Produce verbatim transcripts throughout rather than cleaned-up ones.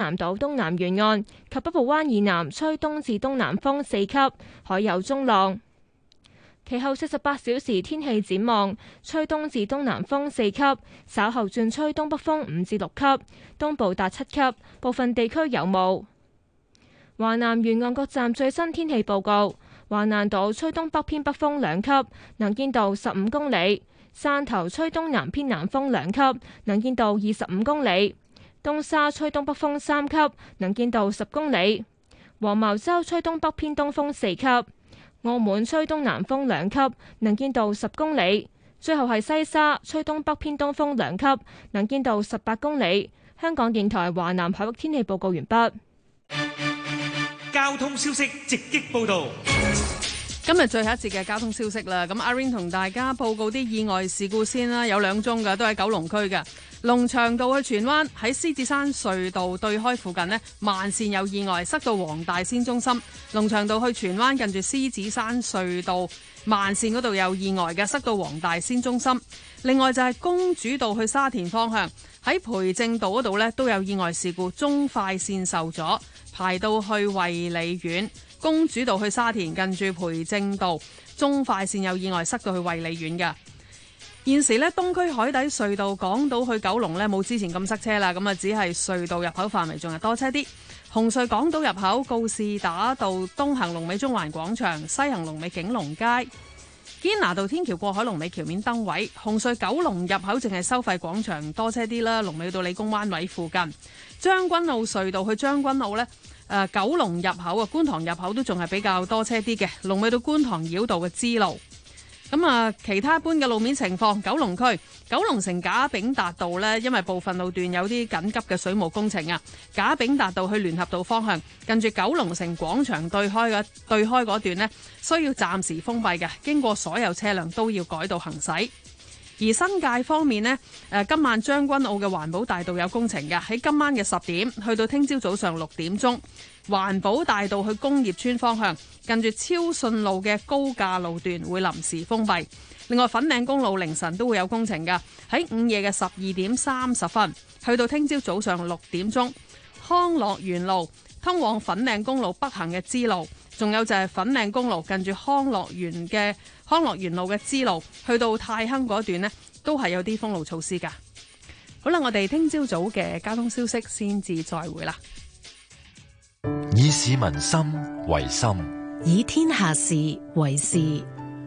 南島東南沿岸及北部灣以南吹東至東南風四級，海有中浪。其後四十八小時天氣展望，吹東至東南風四級，稍後轉吹東北風五至六級，東部達七級，部分地區有霧。華南沿岸各站最新天氣報告：華南島吹東北偏北風兩級，能見度十五公里；汕頭吹東南偏南風兩級，能見度二十五公里；東沙吹東北風三級，能見度十公里；黃茅洲吹東北偏東風四級。澳門吹東南風兩級，能見度十公里。最後係西沙吹東北偏東風兩級，能見度十八公里。香港電台華南海域天氣報告完畢。 交通消息直擊報道。 今日最後一節嘅交通消息啦，咁阿 Rain 同大家報告啲意外事故先啦，有兩宗㗎，都喺九龍區嘅。龍翔道去荃灣喺獅子山隧道對開附近呢，慢線有意外，塞到黃大仙中心。龍翔道去荃灣近住獅子山隧道慢線嗰度有意外嘅，塞到黃大仙中心。另外就係公主道去沙田方向喺培正道嗰度呢都有意外事故，中快線受阻，排到去衛理苑。公主道去沙田近住培正道中快線有意外，塞到去衛理苑嘅。現時咧，東區海底隧道港島去九龍咧冇之前咁塞車啦，咁啊只係隧道入口範圍仲係多車啲。紅隧港島入口告士打道東行龍尾中環廣場，西行龍尾景隆街。堅拿道天橋過海龍尾橋面燈位。紅隧九龍入口淨係收費廣場多車啲啦，龍尾到理工灣位附近。將軍澳隧道去將軍澳呢，誒、呃、九龍入口啊，觀塘入口都仲係比較多車啲嘅，龍尾到觀塘繞道嘅支路。咁啊，其他一般嘅路面情況，九龍區九龍城賈炳達道呢，因為部分路段有啲緊急嘅水務工程啊，賈炳達道去聯合道方向，近住九龍城廣場對開嘅對開嗰段呢，需要暫時封閉嘅，經過所有車輛都要改道行駛。而新界方面呢，誒今晚將軍澳嘅環保大道有工程嘅，喺今晚嘅十點去到聽朝早上六點鐘，環保大道去工業村方向，近住超順路嘅高架路段會臨時封閉。另外粉嶺公路凌晨都會有工程㗎，喺午夜嘅十二點三十分去到聽朝早上六點鐘，康樂園路通往粉嶺公路北行嘅支路，仲有就係粉嶺公路近住康樂園嘅康樂園路嘅支路，去到太坑嗰段呢，都係有啲封路措施噶。好啦，我哋聽朝早嘅交通消息先至再會啦。 以市民心為心， 以天下事為事。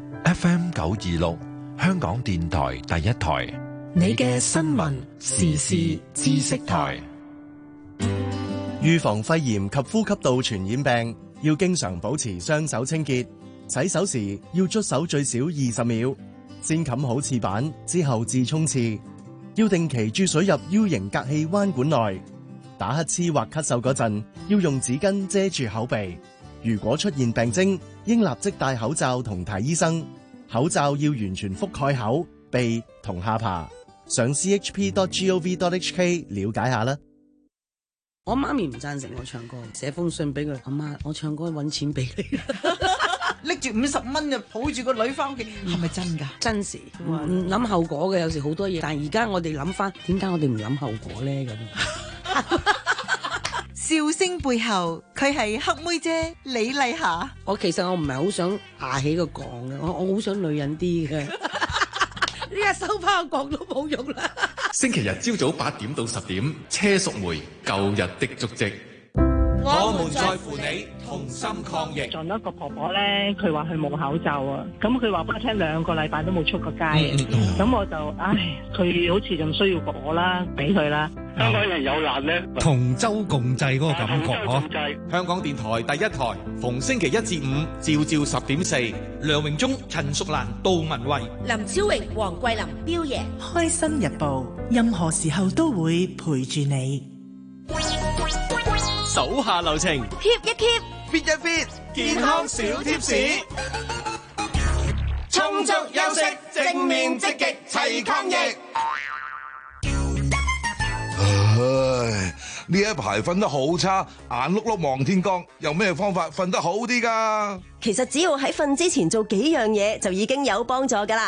F M 九二六，香港電台第一台， 你嘅新聞時事知識台。 預防肺炎及呼吸道傳染病，要經常保持雙手清潔。洗手時要捽手最少二十秒，先冚好廁板之後至沖廁。要定期注水入 U 型隔氣彎管內。打乞嗤或咳嗽嗰陣，要用紙巾遮住口鼻。如果出現病徵，應立即戴口罩同睇醫生。口罩要完全覆蓋口、鼻同下巴。上 c h p dot gov dot h k 了解下啦。 我媽咪唔贊成我唱歌，寫封信俾佢，阿媽，我唱歌揾錢俾你。 拎住五十蚊就抱住個女翻屋企，係咪真㗎？ 真事，唔唔諗後果嘅，有時好多嘢。但係而家我哋諗翻，點解我哋唔諗後果咧？咁笑聲背後，佢係黑妹姐李麗霞。 我其實我唔係好想牙起個槓嘅，我我好想女人啲嘅。呢家收翻個槓都冇用啦。 星期日朝早八點到十點，車淑梅舊日的足跡。 我們在乎你，同心抗疫。 撞到一個婆婆咧，佢話佢冇口罩啊，咁佢話俾我聽兩個禮拜都冇出過街啊，咁、嗯、我就唉，佢好似仲需要我啦，俾佢啦。 香港人有難呢， 同舟共濟嗰個感覺呵。 香港電台第一台，逢星期一至五，朝朝十點四， 梁榮忠、陳淑蘭、杜文慧、 林超榮、黃桂林、彪爺， 開心日報，任何時候都會陪住你。 手下留情 ，keep 一 keep，fit 一 fit，健康小貼士，充足休息，正面積極齊抗疫。 唉，呢一排瞓得好差，眼碌碌望天光，有咩方法瞓得好啲㗎？ 其實只要喺瞓之前做幾樣嘢，就已經有幫助㗎啦。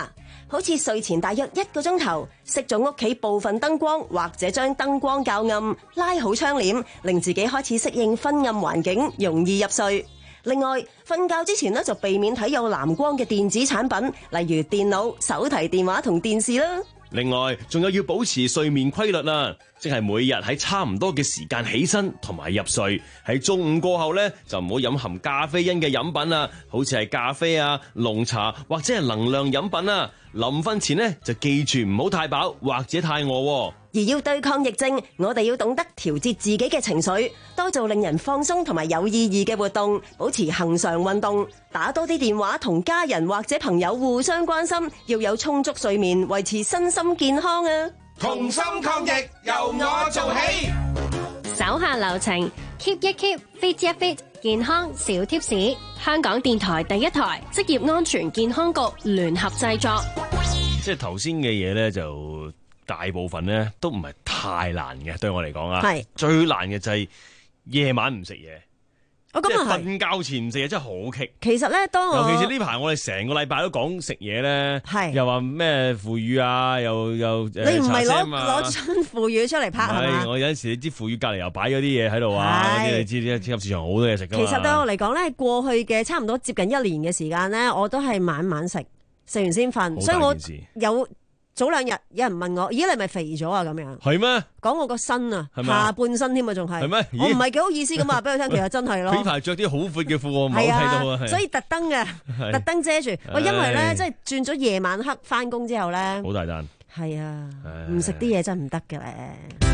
好似睡前大約一個鐘頭，熄咗屋企部分燈光，或者將燈光較暗，拉好窗簾，令自己開始適應昏暗環境，容易入睡。另外，瞓覺之前呢，就避免睇有藍光嘅電子產品，例如電腦、手提電話同電視啦。 另外，仲有要保持睡眠規律啦，即係每日喺差唔多嘅時間起身同埋入睡。喺中午過後呢，就唔好飲含咖啡因嘅飲品啊，好似係咖啡啊、濃茶或者係能量飲品啊。臨瞓前呢，就記住唔好太飽或者太餓。 而要對抗疫症，我哋要懂得調節自己嘅情緒，多做令人放鬆同埋有意義嘅活動，保持恆常運動，打多啲電話同家人或者朋友互相關心，要有充足睡眠，維持身心健康啊！ 同心抗疫，由我做起。 手下留情 ，keep 一 keep，fit 一 fit，健康小貼士。香港電台第一台，職業安全健康局聯合製作。 即係頭先嘅嘢咧，就大部分咧都唔係太難嘅，對我嚟講啊，係最難嘅就係夜晚唔食嘢。 我即係瞓覺前唔食嘢真係好棘。 其實咧，當我尤其是呢排我哋成個禮拜都講食嘢咧， 係又話咩腐乳啊，又又你唔係攞攞樽腐乳出嚟拍係嘛？ 我有陣時你知腐乳隔離又擺咗啲嘢喺度啊，嗰啲你知啲超級市場好多嘢食㗎嘛。 其實對我嚟講咧，過去嘅差唔多接近一年嘅時間咧，我都係晚晚食，食完先瞓，所以我有。早兩日有人問我，咦，你係咪肥咗啊？咁樣係咩？ 講我個身啊，下半身添啊，仲係。係咩？我唔係幾好意思咁話俾佢聽，其實真係咯。 呢排着啲好闊嘅褲，我唔好睇到啊。 所以特登嘅，特登遮住。喂，因為咧，即係轉咗夜晚黑翻工之後咧， 好大單。 係啊，唔食啲嘢真係唔得嘅咧。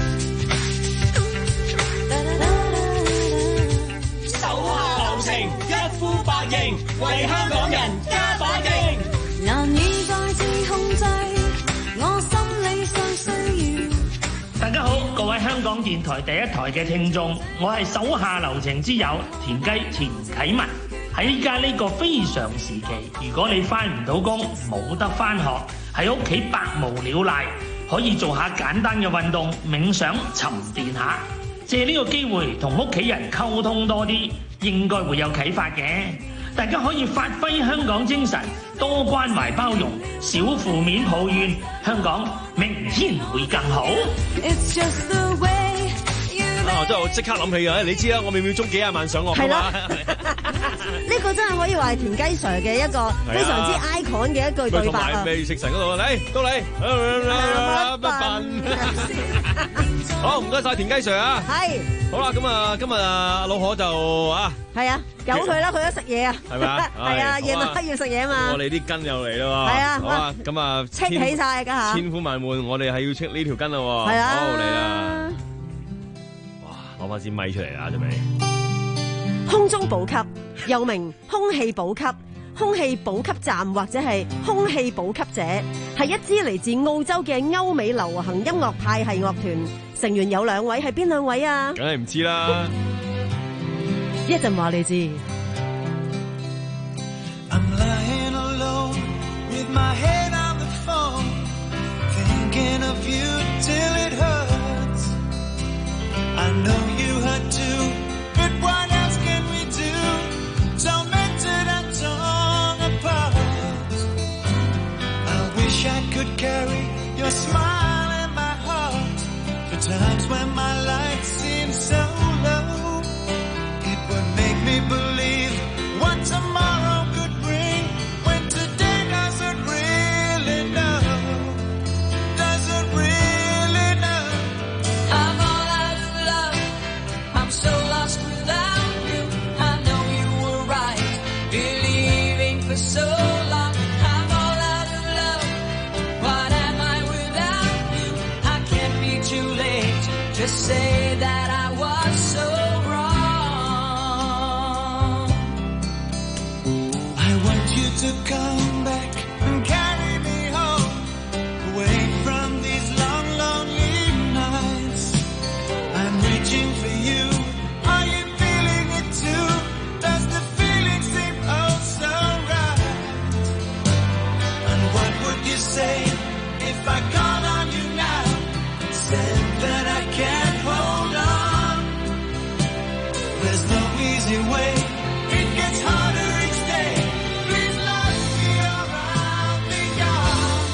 手下留情，一呼百應，為香港人加把勁。難以再次控制我心理上需要。 大家好，各位香港電台第一台嘅聽眾，我係手下留情之友田雞田啟文。喺依家呢個非常時期，如果你翻唔到工，冇得翻學，喺屋企百無聊賴，可以做下簡單嘅運動，冥想沉澱下，借呢個機會同屋企人溝通多啲，應該會有啟發嘅。大家可以發揮香港精神，多關懷包容，少負面抱怨，香港明天會更好。 啊！真係我即刻諗起啊！你知啦，我秒秒鐘幾廿萬上落㗎嘛。 呢個真係可以話係田雞 Sir 嘅一個非常之 icon 嘅一句對白啊！ 未食神嗰度，嚟到你，好唔該晒田雞 Sir 啊！係好啦，咁啊，今日啊老何就啊， 係啊，由佢啦，佢都食嘢啊， 係咪啊？ 係啊，夜晚黑要食嘢嘛。 我哋啲筋又嚟啦喎！ 係啊， 好啊，咁啊， 戚起晒家下， 千呼萬喚，我哋係要戚呢條筋啦喎！ 係啊， 好嚟啦！攞翻支咪出嚟啦，準備。 空中補給又名空氣補給、空氣補給站或者係空氣補給者，係一支嚟自澳洲嘅歐美流行音樂派系樂團，成員有兩位，係邊兩位啊？ 梗係唔知啦， 一陣話你知。 I'm lying alone with my head on the phone, thinking of you till it hurts. I know you hurt too, but what else can we do? Tormented and torn apart. I wish I could carry your smile in my heart. For times when my light seems so low, it would make me believe what tomorrow could bring, when today doesn't really know, doesn't really know. I'm all out of love, I'm so lost without you. I know you were right, believing for so long. I'm all out of love, what am I without you? I can't be too late to say that I was so wrong. I want you to come back and carry me home, away from these long, lonely nights. I'm reaching for you. Are you feeling it too? Does the feeling seem oh so right? And what would you say if I called on you now, said that I can't hold on? There's no easy way, it gets harder each day. Please let me around the yard.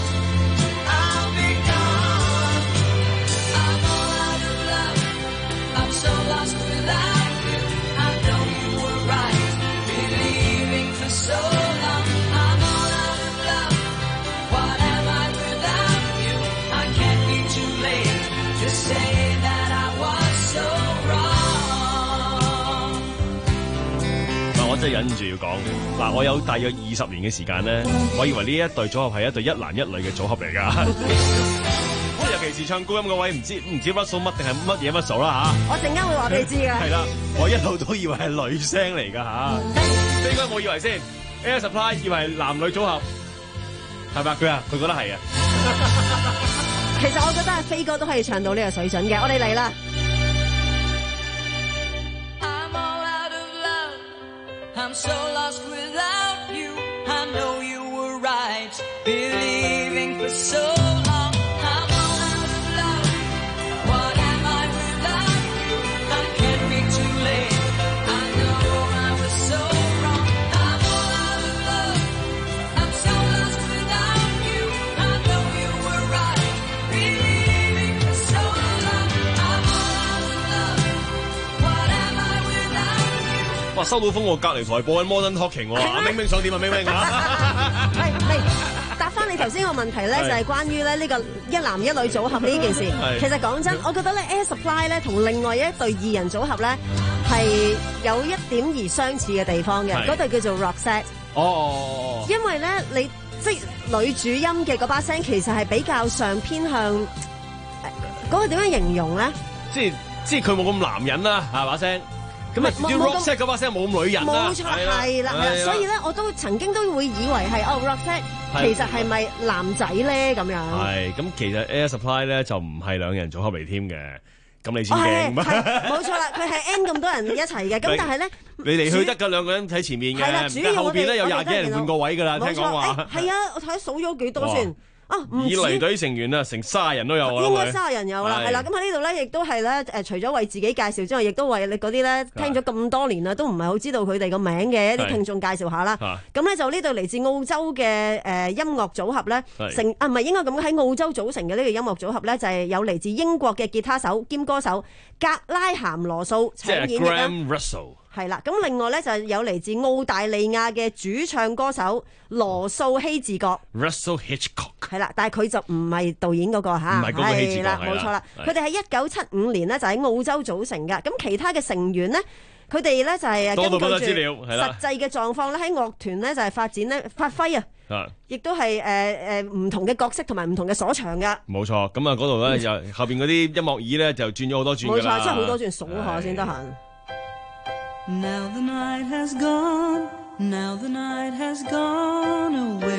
我真係忍住要講嗱，我有大約二十年嘅時間咧，我以為呢一對組合係一對一男一女嘅組合嚟㗎。尤其是唱高音嗰位，唔知唔知乜數乜定係乜嘢乜數啦嚇。 我陣間會話俾你知㗎。 係啦，我一路都以為係女聲嚟㗎嚇。應該我以為先 Air Supply 以為係男女組合，係咪佢啊？佢覺得係啊。 其實我覺得阿飛哥都可以唱到呢個水準嘅，我哋嚟啦。I'm so lost without you. I know you were right, believing for so long. I'm all out of love. What am I without you? I can't be too late. I know I was so wrong. I'm all out of love. I'm so lost without you. I know you were right, believing for so long. I'm all out of love. What am I without you? 哇！收到風，我隔離台播緊 Modern Talking 喎，阿明明想點啊？明明啊！ 係係答翻你頭先個問題咧，就係關於咧呢個一男一女組合呢件事。其實講真，我覺得咧 Air Supply 咧同另外一對二人組合咧係有一點而相似嘅地方嘅。嗰對叫做 Roxette。 哦。 因為咧，你即係女主音嘅嗰把聲，其實係比較上偏向嗰、嗰個點樣形容咧？ 即係即係佢冇咁男人啦，係把聲。咁啊，要 Roxette 嗰把聲冇咁女人啦， 冇錯，係啦，所以咧我都曾經都會以為係哦 Roxette 其實係咪男仔咧咁樣？ 係咁，其實 Air Supply 咧就唔係兩人組合嚟添嘅，咁你先驚。 冇錯啦，佢係 N 咁多人一齊嘅，咁但係咧， 你哋去得㗎兩個人喺前面嘅，但係後邊咧有廿幾人換過位㗎啦，聽講話。 係啊，我睇數咗幾多先。啊！ 以離隊成員啊，成卅人都有啊， 應該卅人有啦，係啦。咁喺呢度咧，亦都係咧誒，除咗為自己介紹之外，亦都為你嗰啲咧聽咗咁多年啦，都唔係好知道佢哋個名嘅一啲聽眾介紹下啦。咁咧就呢度嚟自澳洲嘅誒音樂組合咧，成啊唔係應該咁喺澳洲組成嘅呢個音樂組合咧，就係有嚟自英國嘅吉他手兼歌手格拉咸羅素請演繹啦。係啦，咁另外咧就有嚟自澳大利亞嘅主唱歌手羅素希治閣 Russell Hitchcock 係啦，但係佢就唔係導演嗰個嚇， 唔係嗰個希治閣， 係啦，冇錯啦。佢哋喺一九七五年咧就喺澳洲組成嘅，咁其他嘅成員咧，佢哋咧就係根據住實際嘅狀況咧喺樂團咧就係發展咧發揮啊，亦都係誒誒唔同嘅角色同埋唔同嘅所長噶。冇錯，咁啊嗰度咧就後邊嗰啲音樂椅咧就轉咗好多轉㗎啦。冇錯，真係好多轉，數下先得閒。Now the night has gone, now the night has gone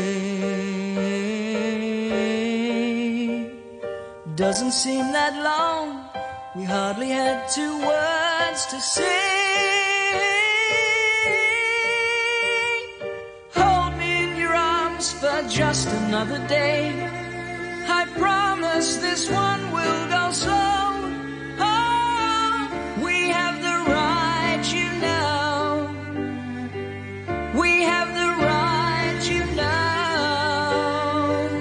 away. Doesn't seem that long, we hardly had two words to say. Hold me in your arms for just another day. I promise this one will go slow. Oh, we have the right, you know. We have the right, you know.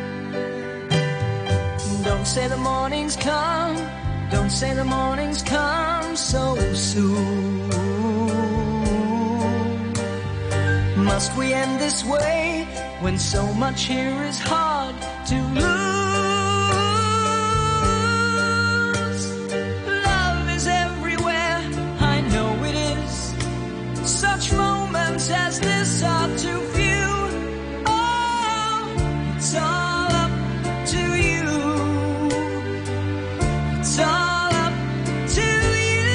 Don't say the morning's come. Don't say the morning's come so soon. Must we end this way when so much here is hard to lose? Love is everywhere, I know it is. Such moments as this are too few. Oh, it's all up to you. It's all up to you.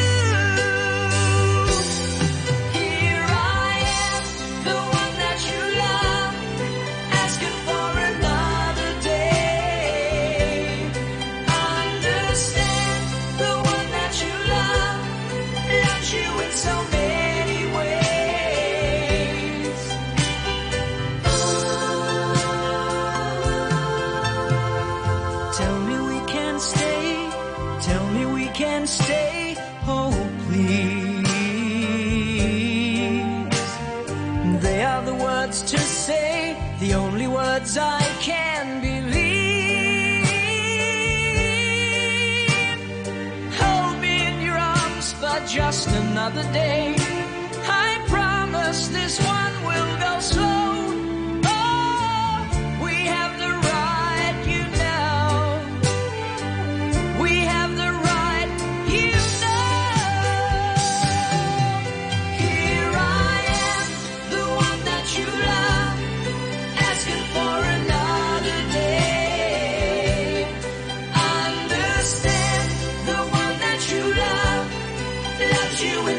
Here I am, the one that you love, asking for another day. Understand, the one that you love loves you in so many ways. Tell me we can stay. Tell me we can stay, oh please. They are the words to say, the only words I can believe. Hold me in your arms for just another day. I promise this one will go slow. Oh, we have the right, you know. We have the right, you know. Here I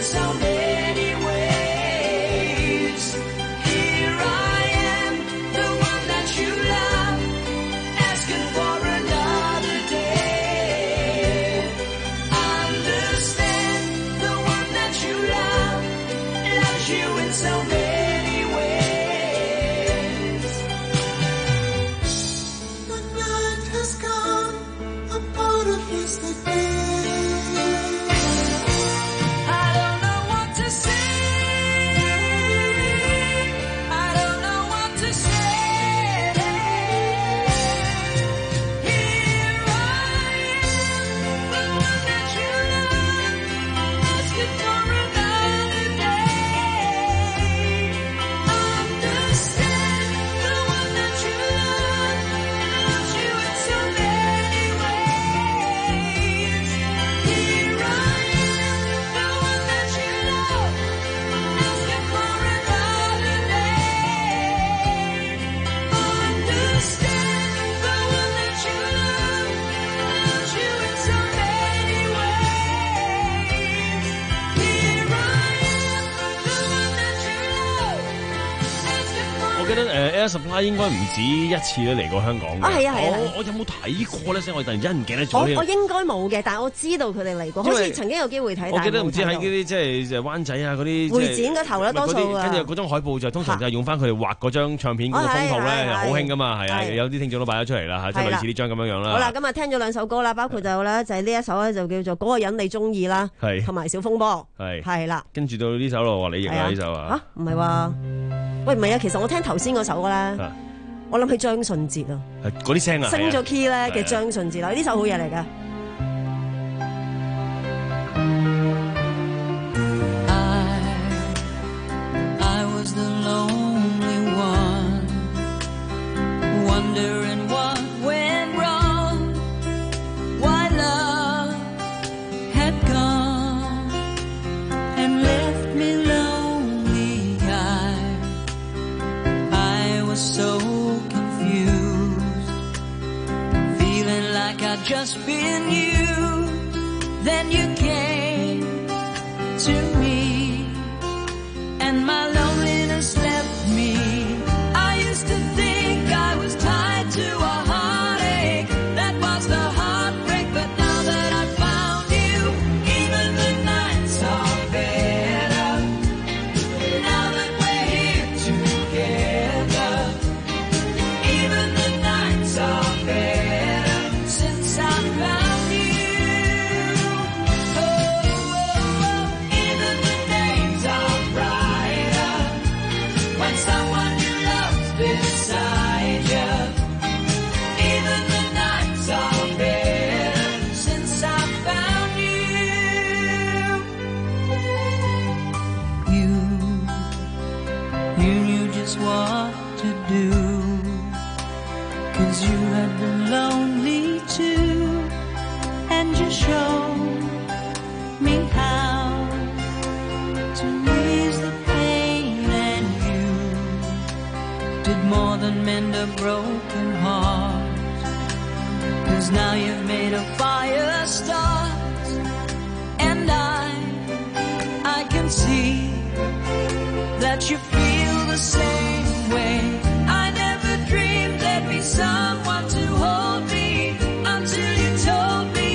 so many ways. Here I am, the one that you love, asking for another day. Understand, the one that you love loves you in so many ways. The night has gone, a part of yesterday. 我記得誒 Air Supply 應該唔止一次咧嚟過香港嘅。 啊係啊係啊！ 我我有冇睇過咧？先我突然之間唔記得咗。 我我應該冇嘅，但係我知道佢哋嚟過，好似曾經有機會睇。 我記得唔知喺嗰啲即係誒灣仔啊嗰啲會展嗰頭啦，多數啊。 跟住嗰張海報就通常就係用翻佢哋畫嗰張唱片嗰個封套咧，好興噶嘛，係啊，有啲聽眾都擺咗出嚟啦嚇，即係類似呢張咁樣樣啦。 好啦，今日聽咗兩首歌啦，包括就咧就係呢一首咧就叫做嗰個人你中意啦，同埋小風波，係係啦。跟住到呢首咯，話你認啊呢首啊？嚇唔係話？喂，唔係啊，其實我聽頭先嗰首咧，我諗起張信哲啊， 嗰啲聲啊， 升咗 key 咧嘅張信哲啦，呢首好嘢嚟㗎。 Just been you, then you came to me, and my loneliness left me. I used to think I was tied to a heartache, that was the heartbreak, but now that I found you, even the nights are better. Now that we're here together, even the nights are better. I found you. Oh, oh, oh. Even the days are brighter when someone you love's beside you. Even the nights are better since I found you. You, you knew just what to do, 'cause you had been lonely too. And you showed me how to ease the pain, and you did more than mend a broken heart, 'cause now you've made a fire start, and I, I can see that you feel the same way. I never dreamed there'd be someone to hold me until you told me.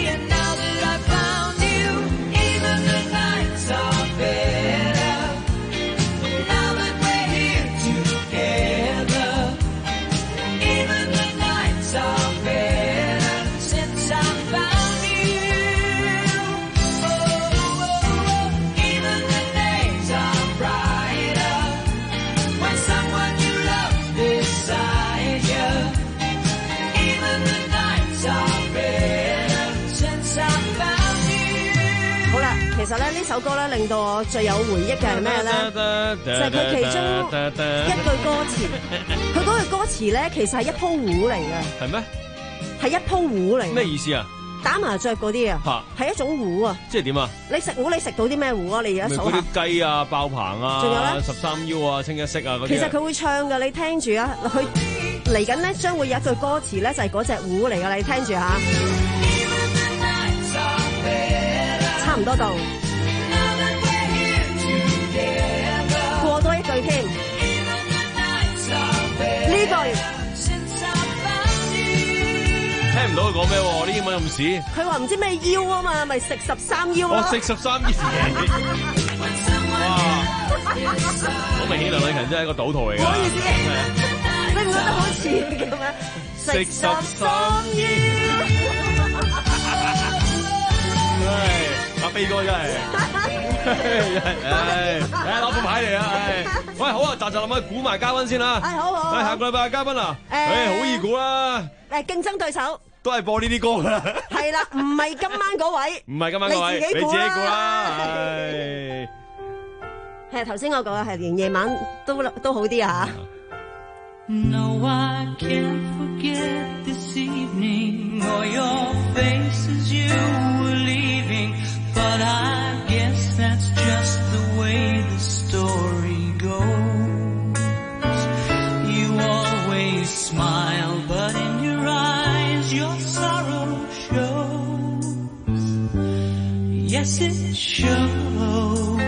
其實咧呢首歌咧令到我最有回憶嘅係咩咧？就係佢其中一句歌詞，佢嗰句歌詞咧其實係一鋪糊嚟嘅。 係咩？ 係一鋪糊嚟。 咩意思啊？ 打麻雀嗰啲啊，係一種糊啊。即係點啊？你食糊你食到啲咩糊啊？你而家數下。 嗰啲雞啊、爆棚啊，仲有咧十三腰啊、清一色啊嗰啲。 其實佢會唱㗎，你聽住啊！佢嚟緊咧將會有一句歌詞咧就係嗰隻糊嚟㗎，你聽住嚇。差唔多到。 咩？啲英文咁屎。 佢話唔知咩腰啊嘛，咪食十三腰咯。 我食十三腰。哇！好明顯梁禮勤真係一個賭徒嚟㗎。唔好意思， 你唔覺得好似咁樣？食十三腰。 唉，阿飛哥真係。唉，誒攞副牌嚟啊！唉，喂，好啊，集集諗下估埋嘉賓先啦。 係好好。 誒，下個禮拜嘅嘉賓啊，誒，好易估啦。 誒，競爭對手都係播呢啲歌㗎啦。 係啦，唔係今晚嗰位。 唔係今晚嗰位，你自己估啦。唉。 係頭先我講係連夜晚都都好啲啊。No, I can't forget this evening or your faces you were leaving, but I guess that's just the way the story goes. You always smile, but in your eyes your sorrow shows. Yes, it shows.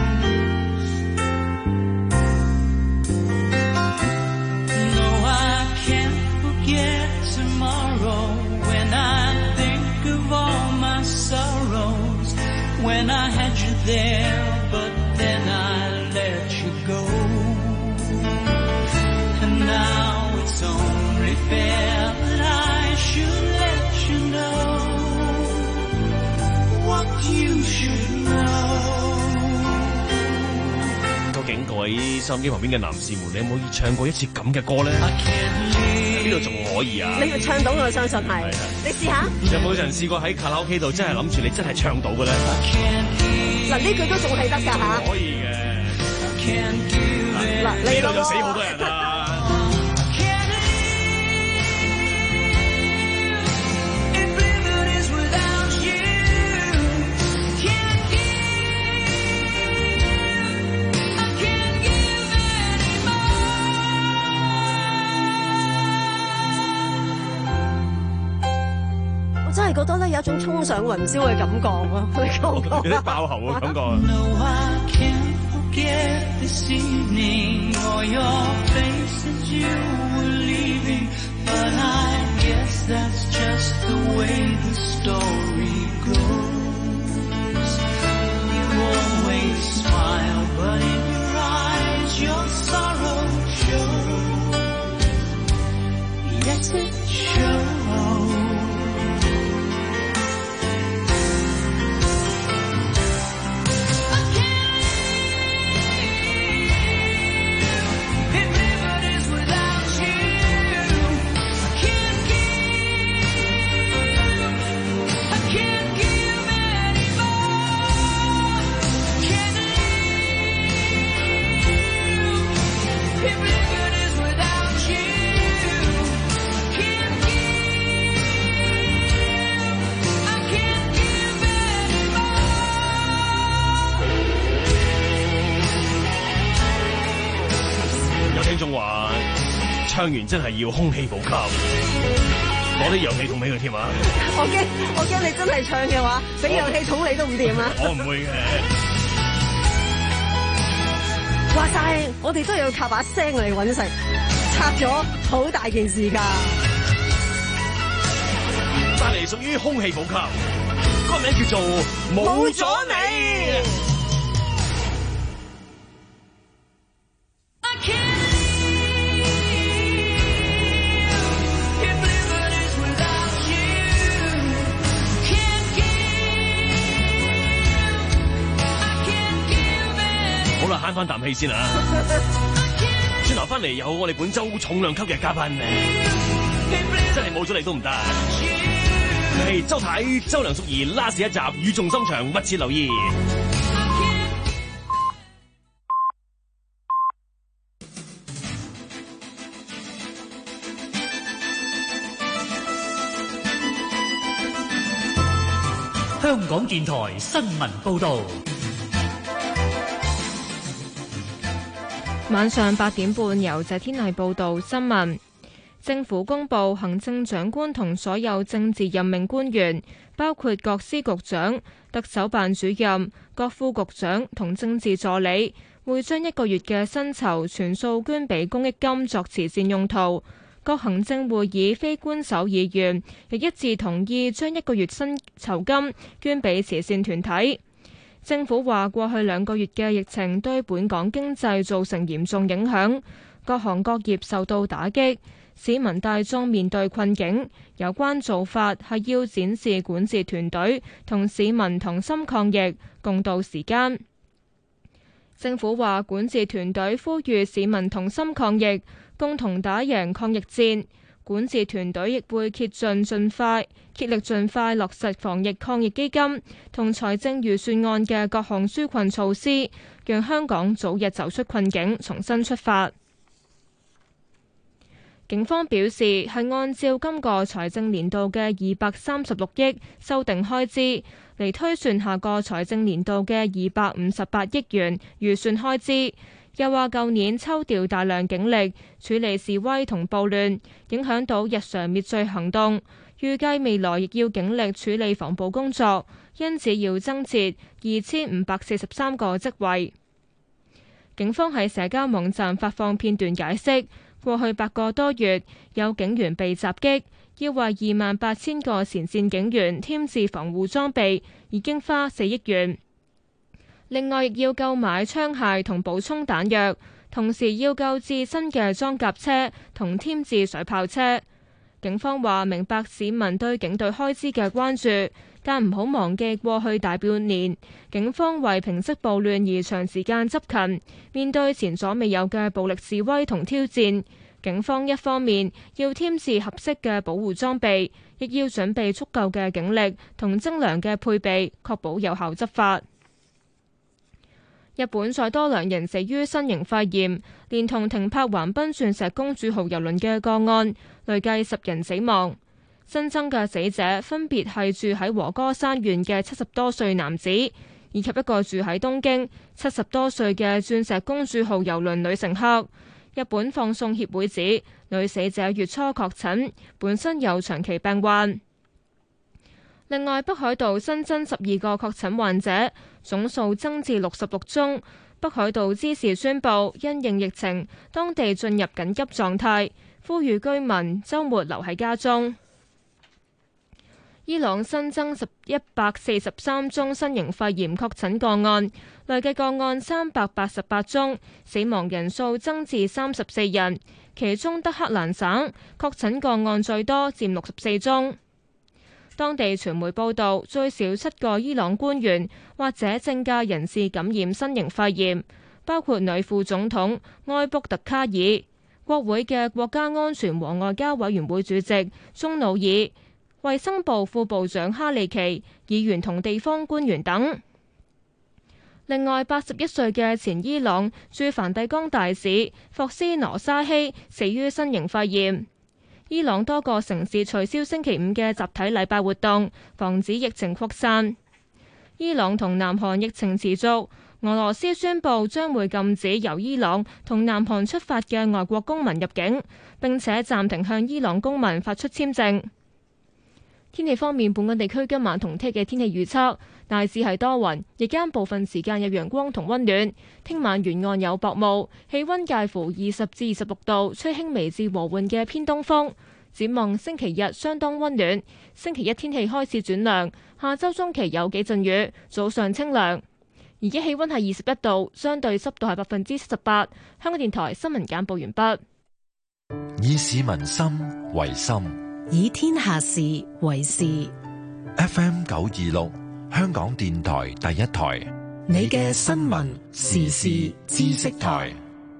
When I had you there, but then I let you go. And now it's only fair that I should let you know what you should know. 究竟各位收音機旁邊嘅男士們，你有冇唱過一次咁嘅歌咧？呢度仲可以啊！ 你要唱到我相信係，你試下。 有冇人試過喺卡拉 OK 度真係諗住你真係唱到嘅咧？ 嗱，呢句都仲係得㗎嚇。 可以嘅。 嗱， 呢度就死好多人啦。 真係覺得咧有一種衝上雲霄嘅感覺啊！你覺唔覺？ 有啲爆喉嘅感覺。唱完真係要空氣補給，攞啲氧氣筒俾佢添啊！ 我驚我驚你真係唱嘅話，俾氧氣筒你都唔掂啊！ 我唔會嘅。 話晒，我哋都要靠把聲嚟搵食，拆咗好大件事㗎。 帶嚟屬於空氣補給，個名叫做冇咗你。慳翻啖氣先啊！轉頭翻嚟有我哋本周重量級嘅嘉賓，真係冇咗你都唔得。係周太、周梁淑怡 last 一集，語重心長，密切留意。 香港電台新聞報導。 晚上八點半，由謝天麗報道新聞。政府公布行政長官同所有政治任命官員，包括各司局長、特首辦主任、各副局長同政治助理，會將一個月嘅薪酬全數捐俾公益金作慈善用途。 各行政會議非官守議員亦一致同意將一個月薪酬金捐俾慈善團體。政府話過去兩個月嘅疫情對本港經濟造成嚴重影響，各行各業受到打擊，市民大眾面對困境。有關做法係要展示管治團隊同市民同心抗疫，共度時艱。政府話管治團隊呼籲市民同心抗疫，共同打贏抗疫戰。管治團隊亦會竭盡盡快竭力盡快落實防疫抗疫基金同財政預算案嘅各項紓困措施，讓香港早日走出困境，重新出發。警方表示係按照今個財政年度嘅二百三十六億修訂開支嚟推算下個財政年度嘅二百五十八億元預算開支。又話舊年抽調大量警力處理示威同暴亂，影響到日常滅罪行動，預計未來亦要警力處理防暴工作，因此要增設二千五百四十三個職位。警方喺社交網站發放片段解釋，過去八個多月有警員被襲擊，要為二萬八千個前線警員添置防護裝備，已經花四億元。另外，亦要購買槍械同補充彈藥，同時要購置新嘅裝甲車同添置水炮車。警方話明白市民對警隊開支嘅關注，但唔好忘記過去大半年警方為平息暴亂而長時間執勤，面對前所未有嘅暴力示威同挑戰，警方一方面要添置合適嘅保護裝備，亦要準備足夠嘅警力同精良嘅配備，確保有效執法。日本再多兩人死於新型肺炎，連同停泊橫濱鑽石公主號郵輪嘅個案，累計十人死亡。新增嘅死者分別係住喺和歌山縣嘅七十多歲男子，以及一個住喺東京七十多歲嘅鑽石公主號郵輪女乘客。日本放送協會指，女死者月初確診，本身有長期病患。另外，北海道新增十二個確診患者，總數增至六十六宗。北海道知事宣布，因應疫情，當地進入緊急狀態，呼籲居民週末留喺家中。伊朗新增一百四十三宗新型肺炎確診個案，累計個案三百八十八宗，死亡人數增至三十四人，其中德黑蘭省確診個案最多，佔六十四宗。當地傳媒報道，最少七個伊朗官員或者政界人士感染新型肺炎，包括女副總統埃卜特卡爾、國會嘅國家安全和外交委員會主席宗努爾、衛生部副部長哈利奇、議員同地方官員等。另外，八十一歲嘅前伊朗駐梵蒂岡大使霍斯羅沙希死於新型肺炎。伊朗多個城市取消星期五嘅集體禮拜活動，防止疫情擴散。伊朗同南韓疫情持續，俄羅斯宣布將會禁止由伊朗同南韓出發嘅外國公民入境，並且暫停向伊朗公民發出簽證。天氣方面，本港地區今晚同聽日嘅天氣預測大致係多雲，日間部分時間有陽光同溫暖。聽晚沿岸有薄霧，氣溫介乎二十至二十六度，吹輕微至和緩嘅偏東風。展望星期日相當溫暖，星期一天氣開始轉涼，下周中期有幾陣雨，早上清涼。而家氣溫係二十一度，相對濕度係百分之七十八。香港電台新聞簡報完畢。 以市民心為心， 以天下事為事。 F M 九二六，香港電台第一台， 你嘅新聞時事知識台。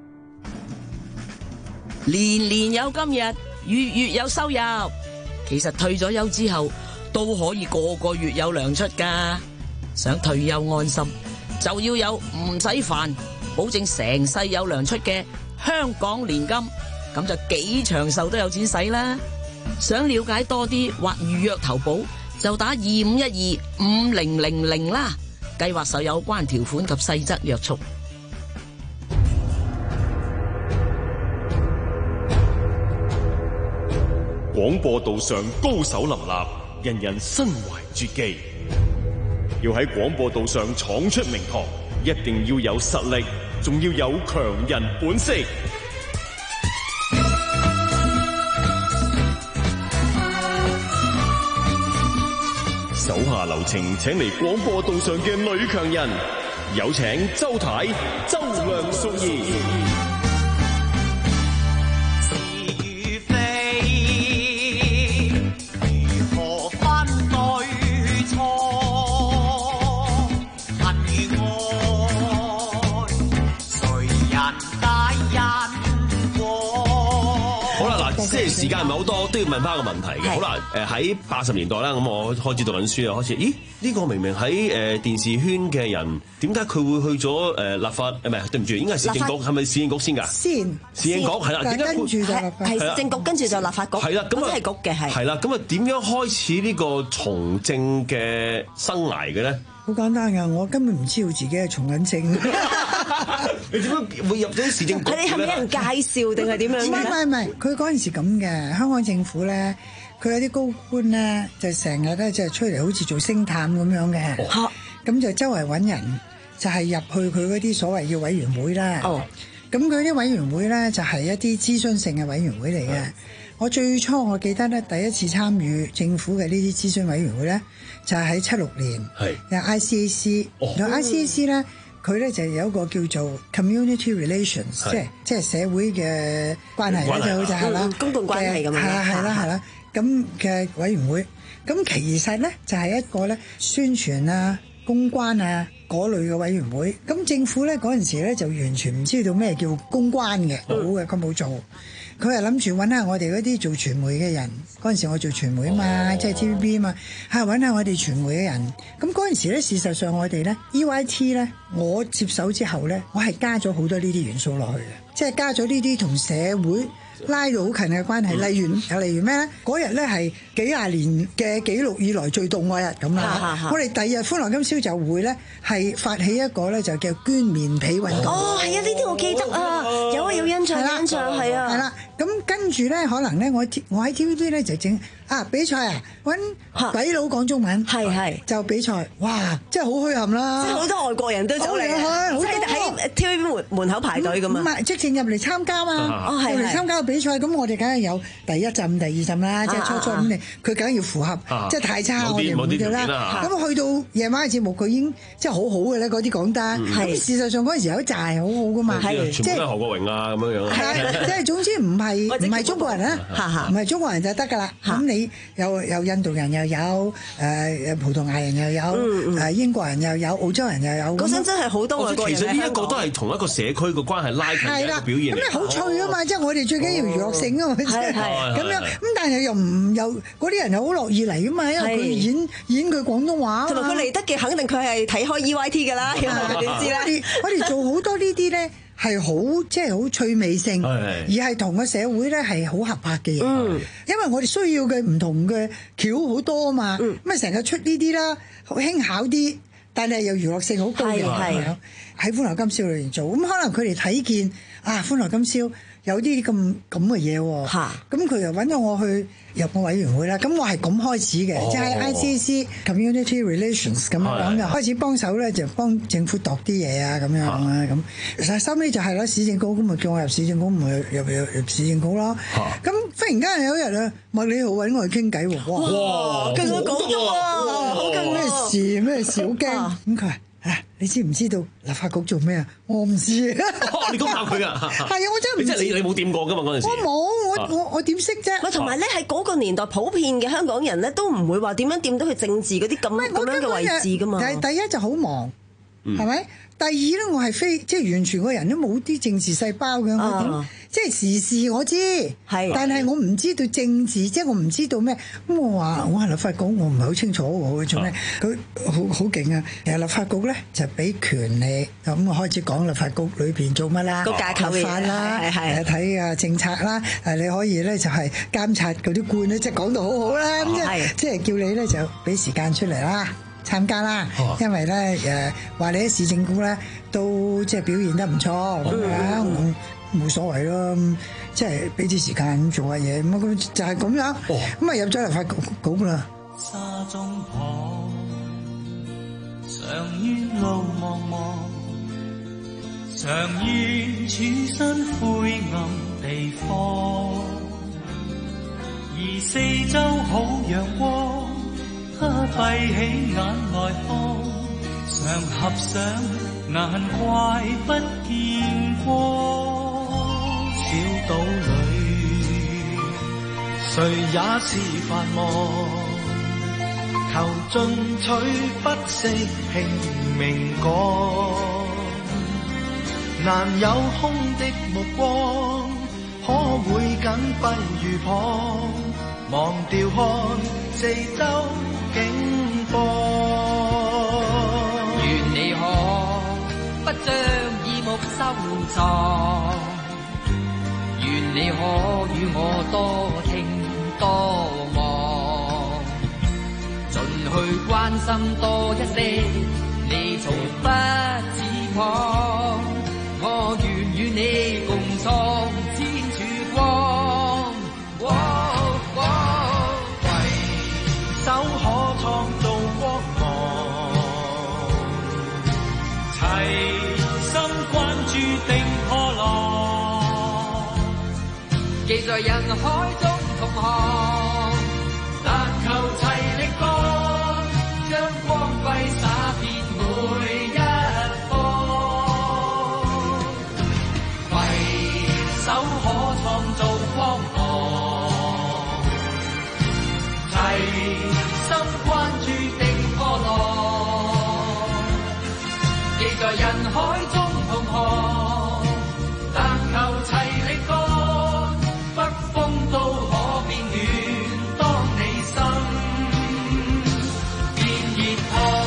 年年有今日，月月有收入。其實退咗休之後，都可以個個月有糧出噶。想退休安心，就要有唔使煩，保證成世有糧出嘅香港年金，咁就幾長壽都有錢使啦。想了解多啲或預約投保，就打二五一二五零零零啦。計劃受有關條款及細則約束。 廣播道上高手林立，人人身懷絕技。要喺廣播道上闖出名堂，一定要有實力，仲要有強人本色。 手下留情，請嚟廣播道上嘅女強人，有請周太、周梁淑怡。即係時間唔係好多，都要問翻個問題嘅。好啦，誒喺八十年代啦，咁我開始讀緊書啊，開始，咦呢、呢個明明喺誒電視圈嘅人，點解佢會去咗誒立法？誒唔係，對唔住，應該係市政局，係咪市政局先㗎？先，市政局係啦，點解跟住就立法？係市政局，跟住就立法局。係啦，咁啊係局嘅係。係啦，咁啊點樣開始呢個從政嘅生涯嘅咧？ 好簡單㗎，我根本唔知道自己係從緊政。 你點解會入咗市政局？ 你係咪有人介紹定係點樣？ 唔係唔係唔係，佢嗰陣時咁嘅。香港政府咧，佢有啲高官咧，就成日咧就出嚟好似做星探咁樣嘅。咁、哦、就周圍揾人，就係、是、入去佢嗰啲所謂嘅委員會啦。哦，咁佢啲委員會咧就係一啲諮詢性嘅委員會嚟嘅。嗯、我最初我記得咧，第一次參與政府嘅呢啲諮詢委員會咧，就係喺七六年，有 I C A C，有 I C A C 咧。佢咧就有一個叫做 community relations， 即係即係社會嘅關係咧，就好似係啦， 公共關係咁樣。 係啦係啦係啦，咁嘅委員會，咁其實咧就係一個咧宣傳啊、公關啊嗰類嘅委員會。咁政府咧嗰陣時咧就完全唔知道咩叫公關嘅，冇嘅，佢冇做。佢係諗住揾下我哋嗰啲做傳媒嘅人，嗰陣時我做傳媒啊嘛，即係 T V B 啊嘛，係揾下我哋傳媒嘅人。咁嗰陣時咧，事實上我哋咧 E Y T 咧，我接手之後咧，我係加咗好多呢啲元素落去嘅，即係加咗呢啲同社會拉到好近嘅關係。例如又例如咩咧？嗰日咧係幾廿年嘅記錄以來最凍嗰日咁啦。我哋第二日歡樂今宵就會咧係發起一個咧就叫捐棉被運動。 哦，係啊，呢啲我記得啊，有啊有印象，印象係啊。係啦， 咁跟住咧，可能咧我我喺 T V B 咧就整啊比賽啊，揾鬼佬講中文，係係就比賽，哇！真係好墟冚啦！ 即係好多外國人都走嚟，即係喺 T V B 門門口排隊咁啊！ 唔係，直情入嚟參加嘛，入嚟參加個比賽，咁我哋梗係有第一陣、第二陣啦，即係初初咁你，佢梗係要符合，即係太差我哋唔會啦。咁去到夜晚嘅節目，佢已經即係好好嘅咧，嗰啲講得。咁事實上嗰陣時有一紮係好好噶嘛， 即係何國榮啊咁樣樣。 即係總之唔係唔係中國人啊，唔係中國人就得㗎啦。咁你有有印度人又有，誒葡萄牙人又有，誒英國人又有，澳洲人又有。 嗰陣真係好多外國人。 其實呢一個都係同一個社區個關係拉近嘅一個表現。 咁你好趣啊嘛，即係我哋最緊要娛樂性啊嘛，咁樣咁但係又唔又嗰啲人又好樂意嚟㗎嘛，因為佢演演佢廣東話。 同埋佢嚟得嘅，肯定佢係睇開 E Y T 㗎啦，點知啦？ 我哋做好多呢啲咧。係好即係好趣味性，而係同個社會咧係好合拍嘅嘢。嗯、因為我哋需要嘅唔同嘅橋好多啊嘛，咁啊成日出呢啲啦，好輕巧啲，但係又娛樂性好高嘅嘢。喺歡樂今宵裏面做，咁可能佢哋睇見啊歡樂今宵有啲咁咁嘅嘢喎，咁佢又揾咗我去入個委員會啦。咁我係咁開始嘅，即係喺 I C A C Community Relations 咁樣講嘅，開始幫手咧就幫政府度啲嘢啊咁樣啊咁。其實收尾就係啦，市政局咁咪叫我入市政局，咪入入入市政局咯。咁忽然間有一日啊，麥理浩揾我去傾偈喎，哇！跟住我講咗喎，好緊咩事咩事好驚咁佢話。啊！你知唔知道立法局做咩啊？我唔知啊！ 你咁答佢噶？係啊！我真係唔知。 即係你你冇掂過噶嘛嗰陣時？ 我冇，我我我點識啫？ 同埋咧喺嗰個年代，普遍嘅香港人咧都唔會話點樣掂到佢政治嗰啲咁咁樣嘅位置噶嘛。 第第一就好忙，係咪、嗯？第二咧，我係非即係完全個人都冇啲政治細胞嘅，我點、啊、即係時事我知，係，但係我唔知道政治，即係我唔知道咩。咁我話我係立法局，我唔係好清楚喎，做咩？佢好好勁啊！其實立法局咧就俾權利，咁我開始講立法局裏邊做乜啦， 個架構法啦，誒睇啊政策啦，誒你可以咧就係監察嗰啲官咧，即係講到好好啦，咁、啊、即係即係叫你咧就俾時間出嚟啦。參加啦，因為咧誒話你喺市政局咧都即係表現得唔錯咁樣，冇、嗯、所謂咯，即係俾啲時間做下嘢，咁就係咁樣，咁啊入咗立法局局啦。 沙中旁，常怨路茫茫，常怨處身灰暗地方，而四周好陽光。 閉起眼來看，常合上眼怪不見光。小島裏誰也是繁忙，求進取不惜拼命趕，難有空的目光，可會緊閉如旁，忘掉看四周景況。 願你可不將耳目收藏，願你可與我多聽多望，盡去關心多一些，你從不自狂，我願與你共創千處光。哦哦、 攜手可創造光芒，齊心關注定破浪， 既在人海中同行， 但求齊力幹，將光輝灑遍每一方。攜手可創造光芒，齊心關注定破浪，既在人海中同行，但求齊力幹，北風都可變暖，當你心變熱燙。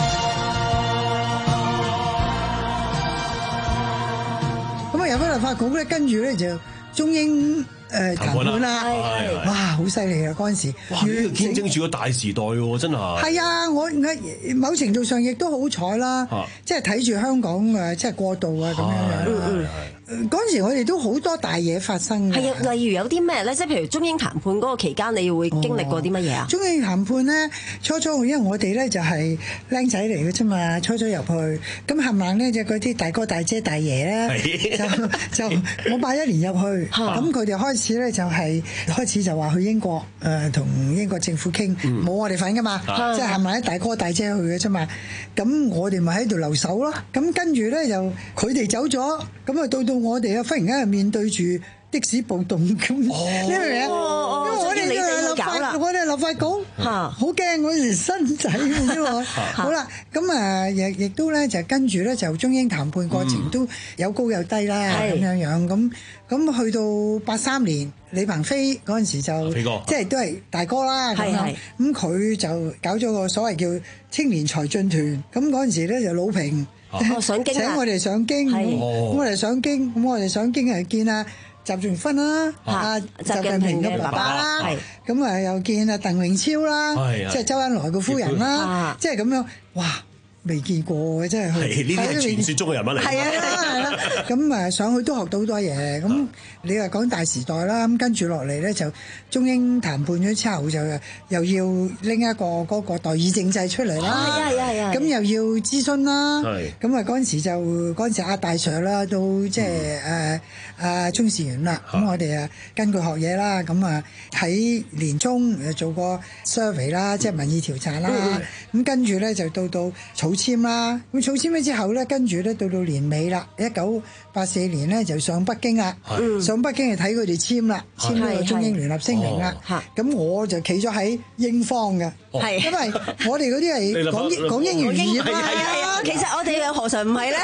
咁啊，入翻立法局咧，跟住咧就中英誒談判啦，哇，好犀利啊！嗰陣時， 哇，呢個見證住個大時代喎，真係。 係啊，我我某程度上亦都好彩啦，即係睇住香港誒，即係過渡啊咁樣樣。嗰陣時我哋都好多大嘢發生嘅。 係啊，例如有啲咩咧？即係譬如中英談判嗰個期間，你會經歷過啲乜嘢啊？ 中英談判咧，初初因為我哋咧就係僆仔嚟嘅啫嘛，初初入去，咁冚唪唥咧就嗰啲大哥大姐大爺咧，就就我八一年入去，咁佢哋開始咧就係開始就話去英國誒同英國政府傾，冇我哋份噶嘛，即係冚唪唥啲大哥大姐去嘅啫嘛，咁我哋咪喺度留守咯，咁跟住咧就佢哋走咗，咁啊到到我哋啊忽然間係面對住的士暴動咁，你明唔明啊？因為我哋嘅立法，我哋立法局好驚，我哋新仔咁啫。好啦，咁啊亦亦都咧就跟住咧就中英談判過程都有高有低啦，咁樣樣咁咁去到八三年，李鵬飛嗰陣時就即係都係大哥啦，咁樣咁佢就搞咗個所謂叫青年才俊團，咁嗰陣時咧就魯平。 哦，上京請我哋上京，咁我哋上京，咁我哋上京係見啊習近平啦，啊習近平嘅爸爸啦，咁啊又見啊鄧穎超啦，即係周恩來嘅夫人啦，即係咁樣，哇！未見過嘅真係， 係呢啲係傳説中嘅人物嚟。係啊係啦，咁誒上去都學到好多嘢。咁你話講大時代啦，咁跟住落嚟咧就中英談判咗之後，就又要拎一個嗰個代議政制出嚟啦。係啊係啊係啊！咁又要諮詢啦。係。咁啊嗰陣時就嗰陣時阿大 Sir 啦，到即係誒阿鍾士元啦。咁我哋啊跟佢學嘢啦。咁啊喺年中誒做過 survey 啦，即係民意調查啦。咁跟住咧就到到草簽啦，咁草簽咗之後咧，跟住咧到到年尾啦，一九八四年咧就上北京啦，上北京就睇佢哋簽啦，簽呢個中英聯合聲明啦。咁我就企咗喺英方嘅，因為我哋嗰啲係講英講英語語啊嘛。 其實我哋又何嘗唔係咧？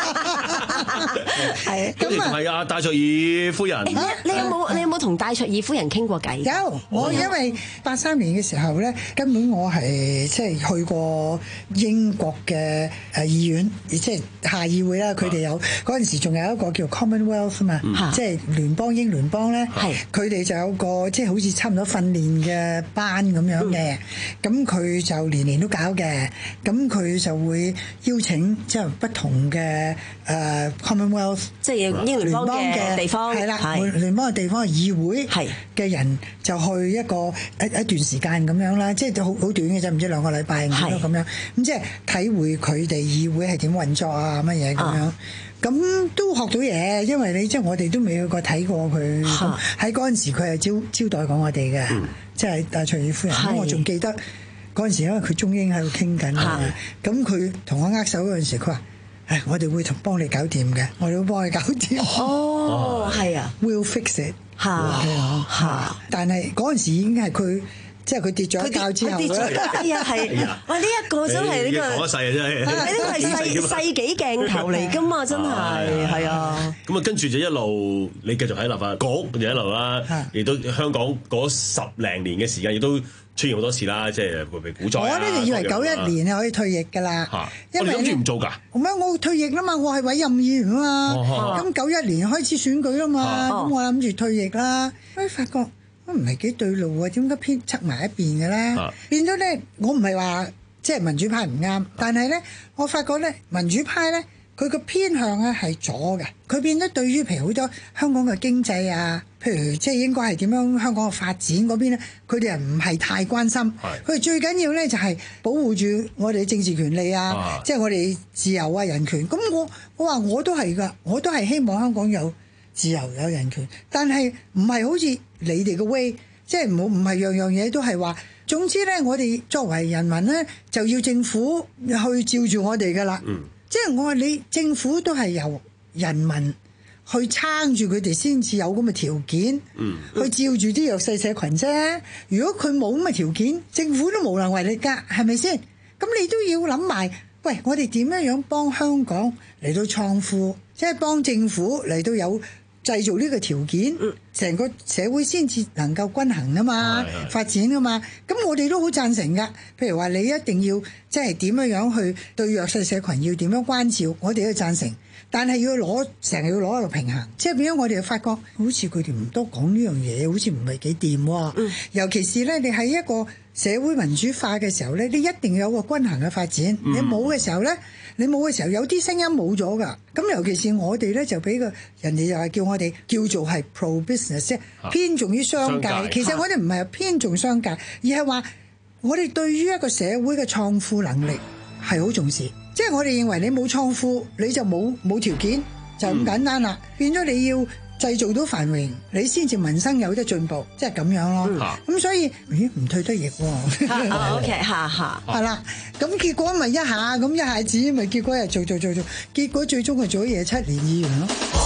係咁啊，係啊，戴卓爾夫人。 你有冇你有冇同戴卓爾夫人傾過偈？ 有，我因為八三年嘅時候咧，根本我係即係去過英國嘅誒議院，即係下議會啦。佢哋有嗰陣時仲有一個叫 Commonwealth 嘛，即係聯邦英聯邦咧。佢哋就有個即係好似差唔多訓練嘅班咁樣嘅。咁佢就年年都搞嘅。咁佢就會邀請即係不同嘅誒 Commonwealth， 即係英聯邦嘅地方係啦，聯邦嘅地方嘅議會嘅人就去一個一一段時間咁樣啦，即係好好短嘅啫，唔知兩個禮拜咁樣咁樣。咁即係體會佢哋議會係點運作啊，乜嘢咁樣，咁都學到嘢。因為你即係我哋都未去過睇過佢，喺嗰陣時佢係招招待過我哋嘅，即係戴卓爾夫人。咁我仲記得嗰陣時，因為佢中英喺度傾緊啊，咁佢同我握手嗰陣時，佢話：誒，我哋會同幫你搞掂嘅，我哋會幫你搞掂。 哦，係啊 ，We'll fix it。嚇嚇！但係嗰陣時已經係佢。即係佢跌咗一跤之後咧， 哎呀係，哇！呢一個真係呢個， 講一世啊真係， 呢個係世世紀鏡頭嚟㗎嘛，真係係啊。 咁啊，跟住就一路你繼續喺立法局就一路啦，亦都香港嗰十零年嘅時間，亦都出現好多次啦，即係會被股災。 我咧就以為九一年係可以退役㗎啦， 因為諗住唔做㗎。 唔係我退役啦嘛，我係委任議員啊嘛，咁九一年開始選舉啦嘛，咁我諗住退役啦，哎發覺。都唔係幾對路啊？點解偏側埋一邊嘅咧？啊、變咗咧，我唔係話即係民主派唔啱，但係咧，我發覺咧，民主派咧，佢個偏向咧係左嘅。佢變咗對於譬如好多香港嘅經濟啊，譬如即係應該係點樣香港嘅發展嗰邊咧，佢哋唔係太關心。佢哋最緊要咧就係保護住我哋政治權利啊，啊即係我哋自由啊、人權。咁我我話我都係㗎，我都係希望香港有自由有人權，但係唔係好似你哋嘅 way， 即係唔好唔係樣樣嘢都係話。總之咧，我哋作為人民咧，就要政府去照住我哋噶啦。嗯、即係我話你政府都係由人民去撐住佢哋先至有咁嘅條件，嗯、去照住啲弱勢社群啫。如果佢冇咁嘅條件，政府都無能為力㗎，係咪先？咁你都要諗埋，喂，我哋點樣樣幫香港嚟到創富，即係幫政府嚟到有製造呢個條件，成個社會先至能夠均衡啊嘛，嗯、發展啊嘛。咁我哋都好贊成噶。譬如話你一定要即係點樣樣去對弱勢社群要點樣關照，我哋都贊成。但係要攞成日要攞一個平衡，即係變咗我哋就發覺，好似佢哋唔多講呢樣嘢，好似唔係幾掂喎。嗯、尤其是咧，你喺一個社會民主化嘅時候咧，你一定要有個均衡嘅發展。嗯、你冇嘅時候咧，你冇嘅時候有啲聲音冇咗㗎。咁尤其是我哋咧，就俾個人哋又係叫我哋叫做係 pro business，即係偏重於商界。商界其實我哋唔係偏重商界，而係話我哋對於一個社會嘅創富能力係好重視。即係我哋認為你冇創富，你就冇冇條件，就咁簡單啦。嗯、變咗你要製造到繁榮，你先至民生有得進步，即係咁樣咯。咁、嗯、所以咦唔退得役喎。 O K 下下係啦，咁結果咪一下咁一下子咪結果又做做做做，結果最終係做咗廿七年議員咯。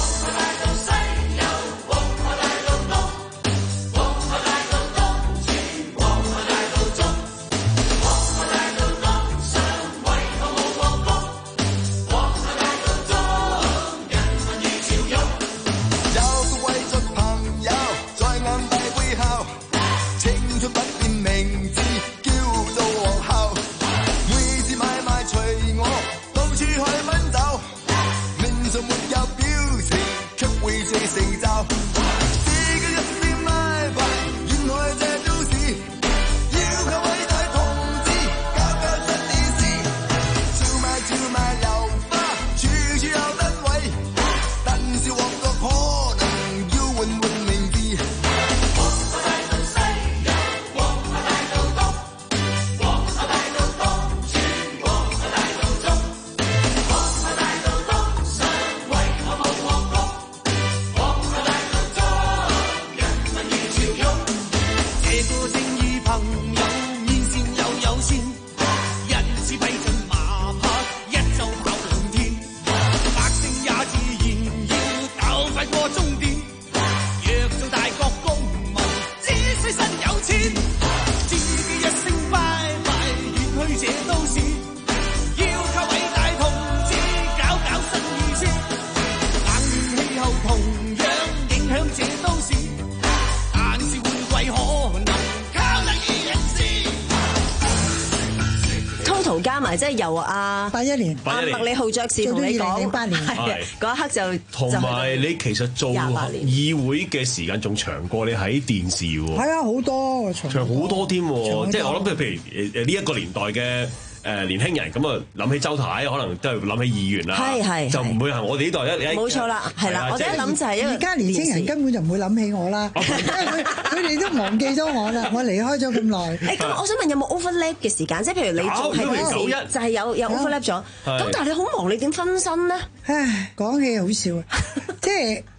加埋即係由阿八一年阿麥理浩爵士同你講零八年嗰一刻就同埋你其實做議會嘅時間仲長過你喺電視喎。 係啊，好多長好多添，即係我諗譬如誒呢一個年代嘅誒年輕人咁啊，諗起周太可能都係諗起議員啦， 係係就唔會係我哋呢代一冇錯啦，係啦，我哋一諗就係而家年輕人根本就唔會諗起我啦，因為佢哋都忘記咗我啦，我離開咗咁耐。 誒咁，我想問有冇 overlap 嘅時間？即係譬如你做係嗰陣時就係有有 overlap 咗，咁但係你好忙，你點分身呢？ 唉，講起好笑啊！即係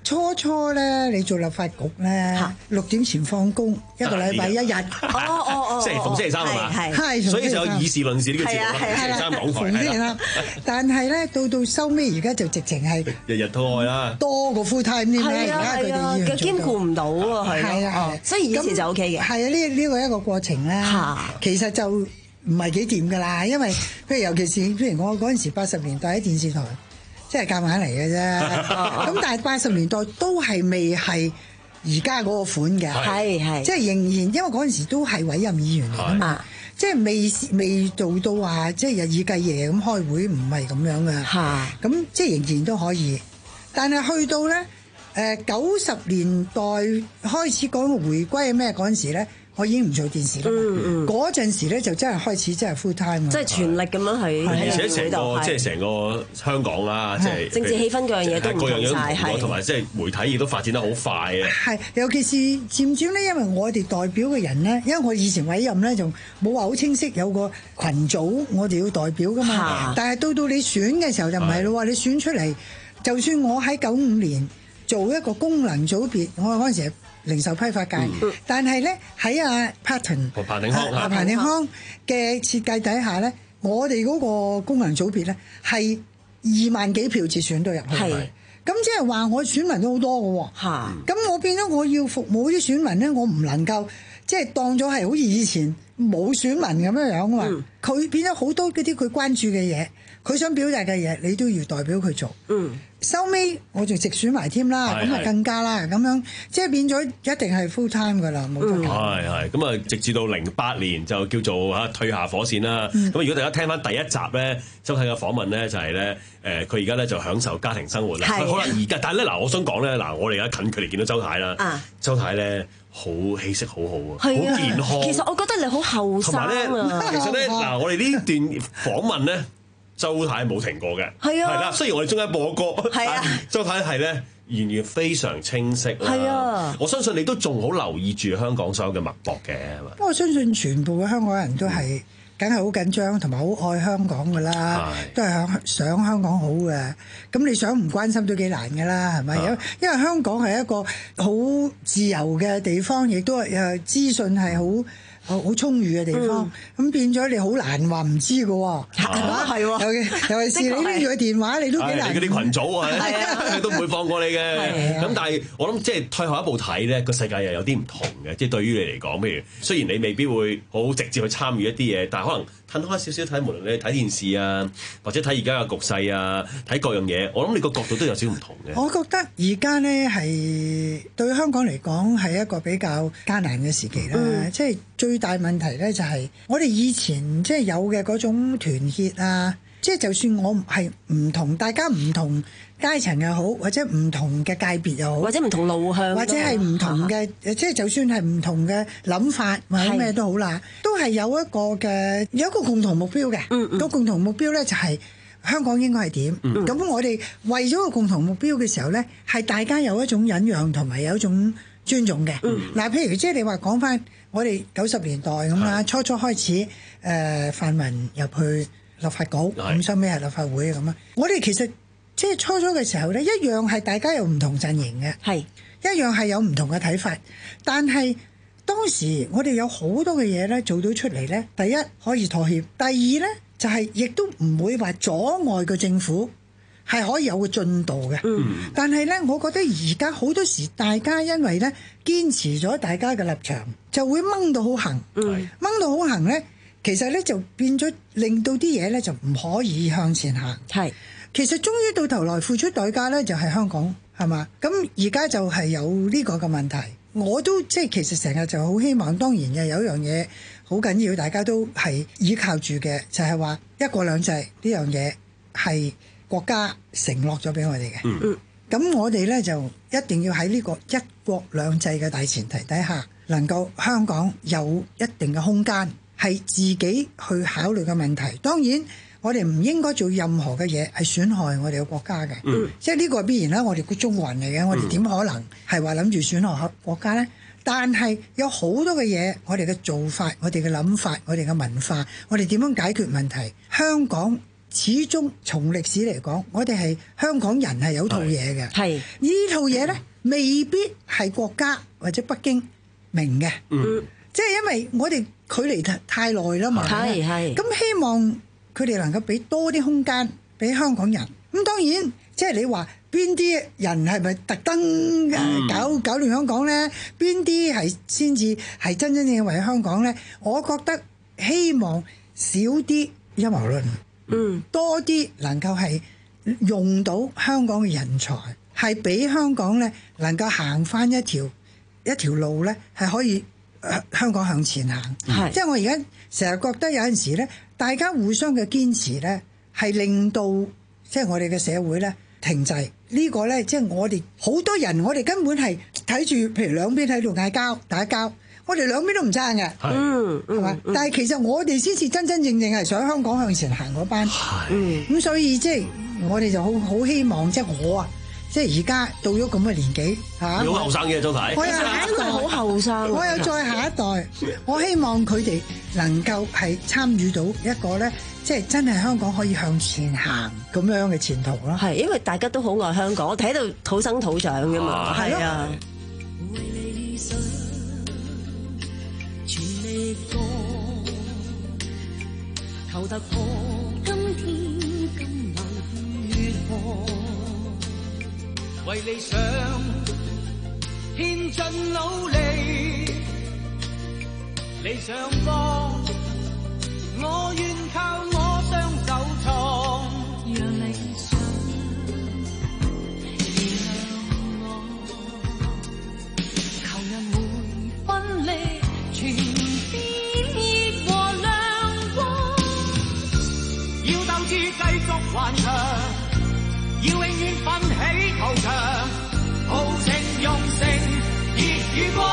初初咧，你做立法局咧，六點前放工，一個禮拜一日。 哦哦哦， 即係逢星期三係嘛？ 係係， 所以就有議事論事呢個節目啦。星期三港台係啦。 但係咧，到到收尾而家就直情係日日都愛啦， 多過 full time 添啦。 係啊係啊，嘅兼顧唔到啊，係啊， 所以以前就 O K 嘅。 係啊，呢呢個一個過程啦。其實就唔係幾掂㗎啦，因為譬如尤其是譬如我嗰陣時八十年代喺電視台。即係夾硬嚟嘅啫，咁但係八十年代都係未係而家嗰個款嘅， 係係， 即係仍然，因為嗰陣時都係委任議員嚟㗎嘛，即係未未做到話即係日以繼夜咁開會，唔係咁樣嘅，咁即係仍然都可以。但係去到咧誒九十年代開始講回歸係咩嗰陣時咧？我已經唔做電視啦。嗰陣時咧就真係開始真係 full time， 即係全力咁樣去。 而且成個即係成個香港啦，即係政治氣氛各樣嘢都唔同晒，係同埋即係媒體亦都發展得好快啊。 係，尤其是漸漸咧，因為我哋代表嘅人咧，因為我以前委任咧就冇話好清晰有個群組我哋要代表噶嘛。但係到到你選嘅時候就唔係咯喎，你選出嚟，就算我喺九五年做一個功能組別，我嗰陣時係零售批發界，嗯、但係咧喺阿 Patton 彭定康阿彭定康嘅設計底下咧，我哋嗰個功能組別咧係二萬幾票至選到入去，咁即係話我選民都好多嘅喎，咁、嗯、我變咗我要服務啲選民咧，我唔能夠即係當咗係好似以前冇選民咁樣樣啊嘛，佢、嗯、變咗好多嗰啲佢關注嘅嘢，佢想表達嘅嘢，你都要代表佢做。嗯收尾我就直選埋添啦，咁啊更加啦，咁樣即係變咗一定係 full time 噶啦，冇得講。 係係咁啊，直至到零八年就叫做嚇退下火線啦。咁、嗯、如果大家聽翻第一集咧，周太嘅訪問咧就係咧誒，佢而家咧就享受家庭生活啦。好啦，而家但係咧嗱，我想講咧嗱，我哋而家近距離見到周太啦，啊、周太咧好氣色好好啊，好健康。 其實我覺得你好後生啊。 其實咧嗱，我哋呢段訪問咧。周太冇停過嘅，係啊，係啦。雖然我哋中間播歌，係啊，周太係咧，言語非常清晰啦。係啊，我相信你都仲好留意住香港所有嘅脈搏嘅，係嘛？ 我相信全部嘅香港人都係，梗係好緊張同埋好愛香港噶啦，都係想想香港好嘅。咁你想唔關心都幾難噶啦，係咪？因因為香港係一個好自由嘅地方，亦都係誒資訊係好。好好充裕嘅地方，咁、嗯、變咗你好難話唔知嘅喎，係嘛？係喎，尤其是你拎住個電話，你都幾難。 你嗰啲群組啊，都唔會放過你嘅。咁但係我諗，即係退後一步睇咧，個世界又有啲唔同嘅。即係對於你嚟講，譬如雖然你未必會好直接去參與一啲嘢，但係可能褪開少少睇，無論你睇電視啊，或者睇而家嘅局勢啊，睇各樣嘢，我諗你個角度都有少唔同嘅。 我覺得而家咧係對香港嚟講係一個比較艱難嘅時期啦，嗯、即係最大問題咧就係我哋以前即係有嘅嗰種團結啊，即係就算我係唔同大家唔同階層又好，或者唔同嘅界別又好， 或者唔同路向， 或者係唔同嘅，啊、即係就算係唔同嘅諗法或者咩都好啦，都係有一個嘅有一個共同目標嘅。嗯嗯，個共同目標咧就係香港應該係點？咁、嗯、我哋為咗個共同目標嘅時候咧，係大家有一種忍讓同埋有一種尊重嘅。嗱、嗯，譬如即係你話講翻。我哋九十年代咁啦，初初開始誒、呃、泛民入去立法局，咁收尾係立法會咁啊。我哋其實即係初初嘅時候咧，一樣係大家有唔同陣營嘅，係一樣係有唔同嘅睇法。但係當時我哋有好多嘅嘢咧做到出嚟咧，第一可以妥協，第二咧就係、是、亦都唔會話阻礙個政府。係可以有個進度嘅，嗯、但係咧，我覺得而家好多時大家因為咧堅持咗大家嘅立場，就會掹到好行，掹、嗯、到好行咧，其實咧就變咗令到啲嘢咧就唔可以向前行。係，其實終於到頭來付出代價咧就係香港，係嘛？咁而家就係有呢個嘅問題，我都即係其實成日就好希望，當然嘅有一樣嘢好緊要，大家都係依靠住嘅，就係、是、話一國兩制呢樣嘢係。國家承諾咗俾我哋嘅，咁、嗯、我哋咧就一定要喺呢個一國兩制嘅大前提底下，能夠香港有一定嘅空間，係自己去考慮嘅問題。當然，我哋唔應該做任何嘅嘢係損害我哋嘅國家嘅，嗯、即係呢個係必然啦。我哋個中國人嚟嘅，我哋點可能係話諗住損害國家呢？但係有好多嘅嘢，我哋嘅做法、我哋嘅諗法、我哋嘅文化，我哋點樣解決問題？香港始終從歷史嚟講，我哋係香港人係有套嘢嘅。 係呢套嘢咧，未必係國家或者北京明嘅。嗯，即係因為我哋距離太太耐啦嘛。 係係。 咁希望佢哋能夠俾多啲空間俾香港人。咁當然，即係你話邊啲人係咪特登誒搞搞亂香港咧？邊啲係先至係真真正正為香港咧？我覺得希望少啲陰謀論。嗯，多啲能夠係用到香港嘅人才，係俾香港咧能夠行翻一條一條路咧，係可以、呃、香港向前行。係，即係我而家成日覺得有陣時咧，大家互相嘅堅持咧，係令到即係我哋嘅社會咧停滯。呢個咧，即係我哋好多人，我哋根本係睇住，譬如兩邊喺度嗌交打交。我哋兩邊都唔爭嘅，嗯，係嘛？但係其實我哋先至真真正正係想香港向前行嗰班，嗯，咁所以即係我哋就好好希望，即係我啊，即係而家到咗咁嘅年紀嚇， 你好後生嘅周太， 我有下一代好後生，我有再下一代，我希望佢哋能夠係參與到一個咧，即係真係香港可以向前行咁樣嘅前途咯。 係因為大家都好愛香港，我睇到土生土長㗎嘛，係啊。 求突破，今天今晚血汗，為理想獻盡努力，理想方，我願靠我雙手創，讓理想燃亮我，求人每分力全。頑強，要永遠奮起圖強，豪情用成熱與光，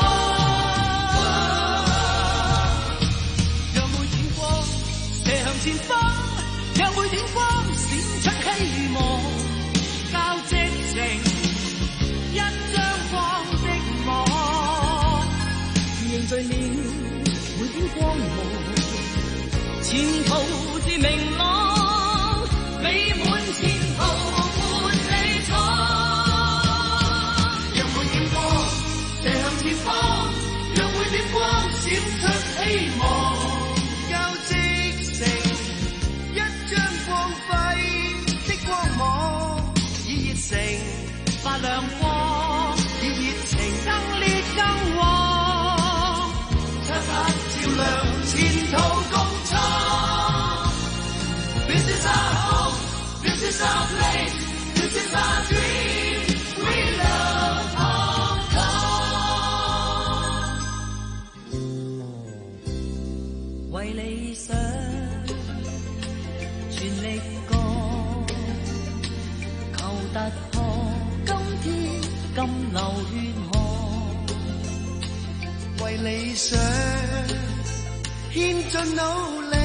讓每點光射向前方，讓每點光閃出希望，交織成一張光的網，凝聚了每點光芒，前途是明朗。美滿前途滿理想，讓每點光射向前方，讓每點光閃出希望，交織成一張光輝的光芒，以熱誠發亮光，以熱情更烈更旺，擦擦照亮前途共創。This is our home, this is our place, this is our dream, we love Hong Kong. 為理想全力幹，求突破今天金流血汗，為理想獻盡努力。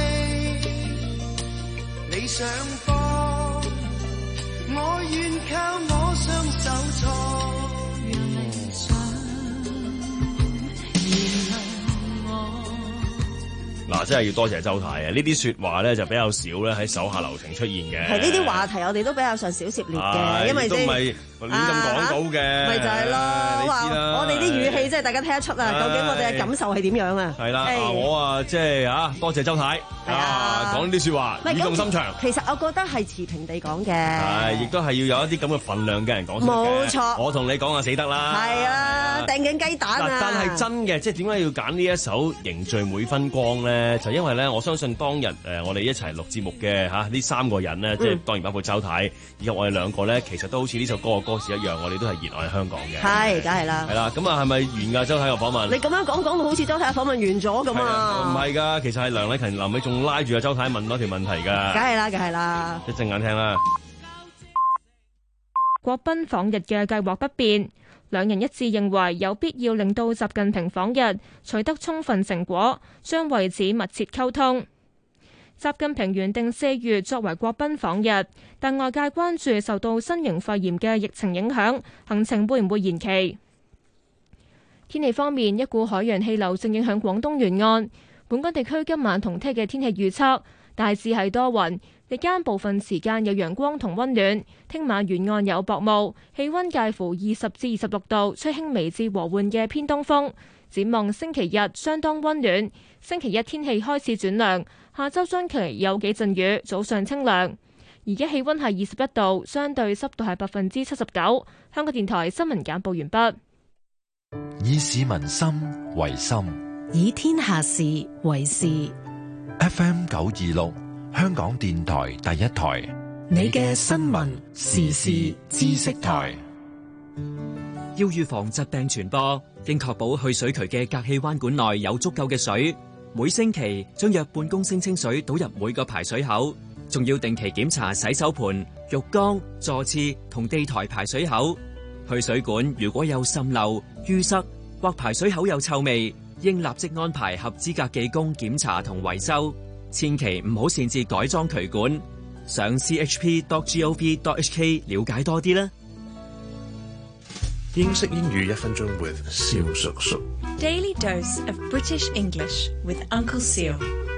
理想方，我願靠我雙手創，讓理想燃亮我。 嗱，真係要多謝周太啊！呢啲説話咧就比較少咧喺手下留情出現嘅。 係呢啲話題，我哋都比較上少涉獵嘅，因為都唔係亂咁講到嘅。 咪就係咯，話我哋啲語氣即係大家聽得出啊！究竟我哋嘅感受係點樣啊？ 係啦，我啊即係啊多謝周太啊講呢啲説話，語重心長。 其實我覺得係持平地講嘅， 係亦都係要有一啲咁嘅份量嘅人講。 冇錯， 我同你講啊死得啦。 係啊，掟緊雞蛋啊！ 但係真嘅，即係點解要揀呢一首凝聚每分光咧？就因為咧，我相信當日誒我哋一齊錄節目嘅嚇呢三個人咧，即係當然包括周太以及我哋兩個咧，其實都好似呢首歌嘅歌詞一樣，我哋都係熱愛香港嘅。 係，梗係啦。 係啦，咁啊係咪完㗎？周太嘅訪問？ 你咁樣講講到好似周太嘅訪問完咗咁啊？ 唔係㗎，其實係梁禮勤臨尾仲拉住阿周太問多條問題㗎。 梗係啦，梗係啦。 一陣間聽啦。 國賓訪日嘅計劃不變。兩人一致認為有必要令到習近平訪日取得充分成果，將為此密切溝通。習近平原定四月作為國賓訪日，但外界關注受到新型肺炎嘅疫情影響，行程會唔會延期？天氣方面，一股海洋氣流正影響廣東沿岸，本港地區今晚同聽日嘅天氣預測大致係多雲， 日間部分時間有陽光同溫暖，聽晚沿岸有薄霧，氣溫介乎二十至二十六度，吹輕微至和緩嘅偏東風。展望星期日相當溫暖，星期一天氣開始轉涼，下周中期有幾陣雨，早上清涼。而家氣溫係二十一度，相對濕度係百分之七十九。香港電台新聞簡報完畢。 以市民心為心， 以天下事為事。 F M 九二六，香港電台第一台， 你嘅新聞時事知識台。 要預防疾病傳播，應確保去水渠嘅隔氣彎管內有足夠嘅水。每星期將約半公升清水倒入每個排水口，仲要定期檢查洗手盆、浴缸、坐廁同地台排水口。去水管如果有滲漏、淤塞或排水口有臭味，應立即安排合資格技工檢查同維修。千祈唔好擅自改裝渠管。上 c h p dot gov dot h k 了解多啲啦。 英式英語一分鐘 with 蕭叔叔。 Daily dose of British English with Uncle Seal.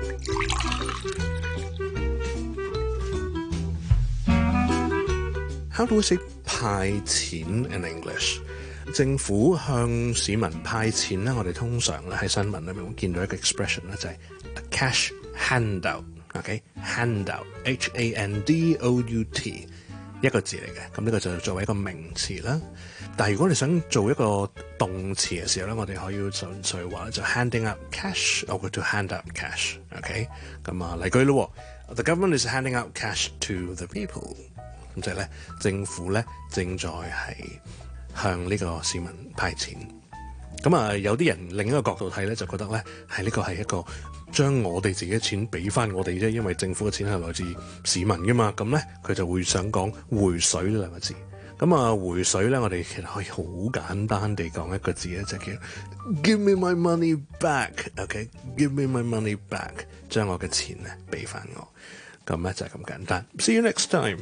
How do we say 派錢 in English？ 政府向市民派錢咧，我哋通常咧喺新聞裏面會見到一個 expression 咧，就係 a cash handout。OK，handout，H A N D O U T， 一個字嚟嘅。咁呢個就作為一個名詞啦。但係如果你想做一個動詞嘅時候咧，我哋可以純粹話就 handing out cash or to hand out cash。OK， 咁啊例句咯 ，The government is handing out cash to the people。咁就係咧，政府咧正在係向呢個市民派錢。咁啊，有啲人另一個角度睇咧，就覺得咧係呢個係一個將我哋自己嘅錢俾翻我哋啫，因為政府嘅錢係來自市民噶嘛。咁咧佢就會想講回水呢兩個字。咁啊，回水咧，我哋其實可以好簡單地講一個字咧，就叫 Give me my money back。OK，Give me my money back， 將我嘅錢咧俾翻我。咁咧就係咁簡單。See you next time。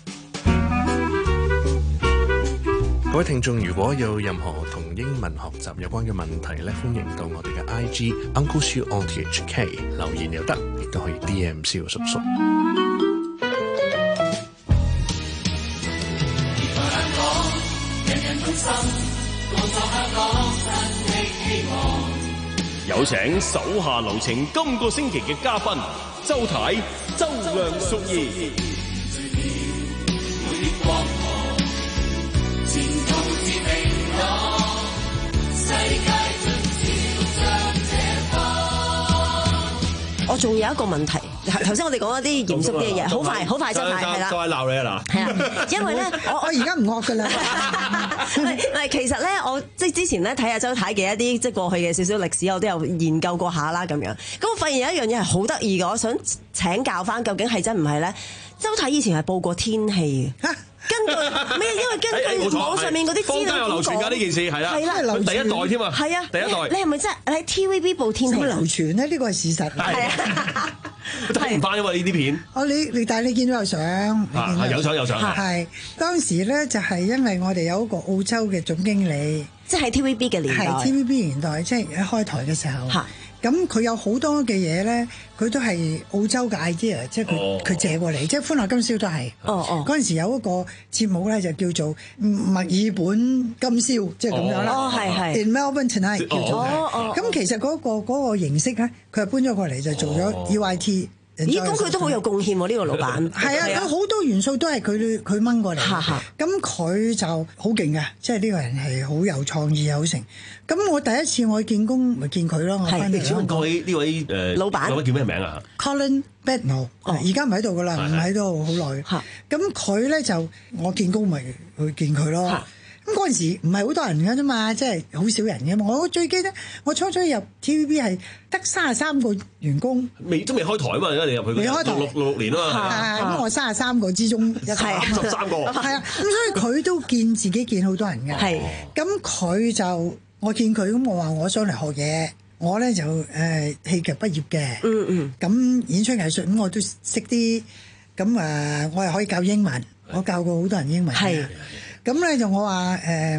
各位聽眾，如果有任何同英文學習有關嘅問題咧，歡迎到我哋嘅 I G Uncle Siu on T H K 留言又得，亦都可以 D M 蕭叔叔。 有請手下留情今個星期嘅嘉賓周太、周梁淑怡。 我仲有一個問題，頭先我哋講一啲嚴肅啲嘅嘢，好快好快周太係啦， 再鬧你啊嗱， 係啊，因為咧我我而家唔惡噶啦， 唔係其實咧我即係之前咧睇下周太嘅一啲即係過去嘅少少歷史，我都有研究過下啦咁樣，咁我發現有一樣嘢係好得意嘅，我想請教翻究竟係真唔係咧？周太以前係報過天氣嘅。根據咩？因為根據網上面嗰啲資料， 有流傳㗎呢件事係啦，係啦，第一代添啊，係啊，第一代。你係咪真係喺 T V B 報天氣？點樣流傳咧？呢個係事實。係啊，睇唔翻因為呢啲片。 哦，你你但係你見到有相， 啊，有相有相。 係當時咧就係因為我哋有一個澳洲嘅總經理， 即係 T V B 嘅年代。 係 T V B 年代，即係一開台嘅時候。咁佢有好多嘅嘢咧，佢都係澳洲嘅 idea， 即係佢佢借過嚟，即係歡樂今宵都係。哦哦，嗰陣時有一個節目咧，就叫做墨爾本今宵，即係咁樣啦。哦，係係。In Melbourne Tonight 叫做。哦哦。咁其實嗰個嗰個形式咧，佢係搬咗過嚟就做咗 E Y T。 咦，咁佢都好有貢獻喎！呢個老闆係啊，佢好多元素都係佢佢掹過嚟。咁佢就好勁嘅，即係呢個人係好有創意好成。咁我第一次我見工咪見佢咯，我翻嚟。 請問各位呢位誒老闆， 老闆叫咩名啊 ？Colin Bednall，而家唔喺度噶啦，唔喺度好耐。咁佢咧就我見工咪去見佢咯。咁嗰陣時唔係好多人㗎啫嘛，即係好少人嘅嘛。我最記得我初初入 T V B 係得三十三個員工， 未都未開台啊嘛，而家你入去未開台六六六年啊嘛。 咁我三十三個之中一個， 十三個。 係啊，咁所以佢都見自己見好多人嘅。係，咁佢就我見佢咁，我話我想嚟學嘢，我咧就誒戲劇畢業嘅。嗯嗯。咁演出藝術咁我都識啲，咁誒我係可以教英文，我教過好多人英文。係。咁咧就我話誒、呃，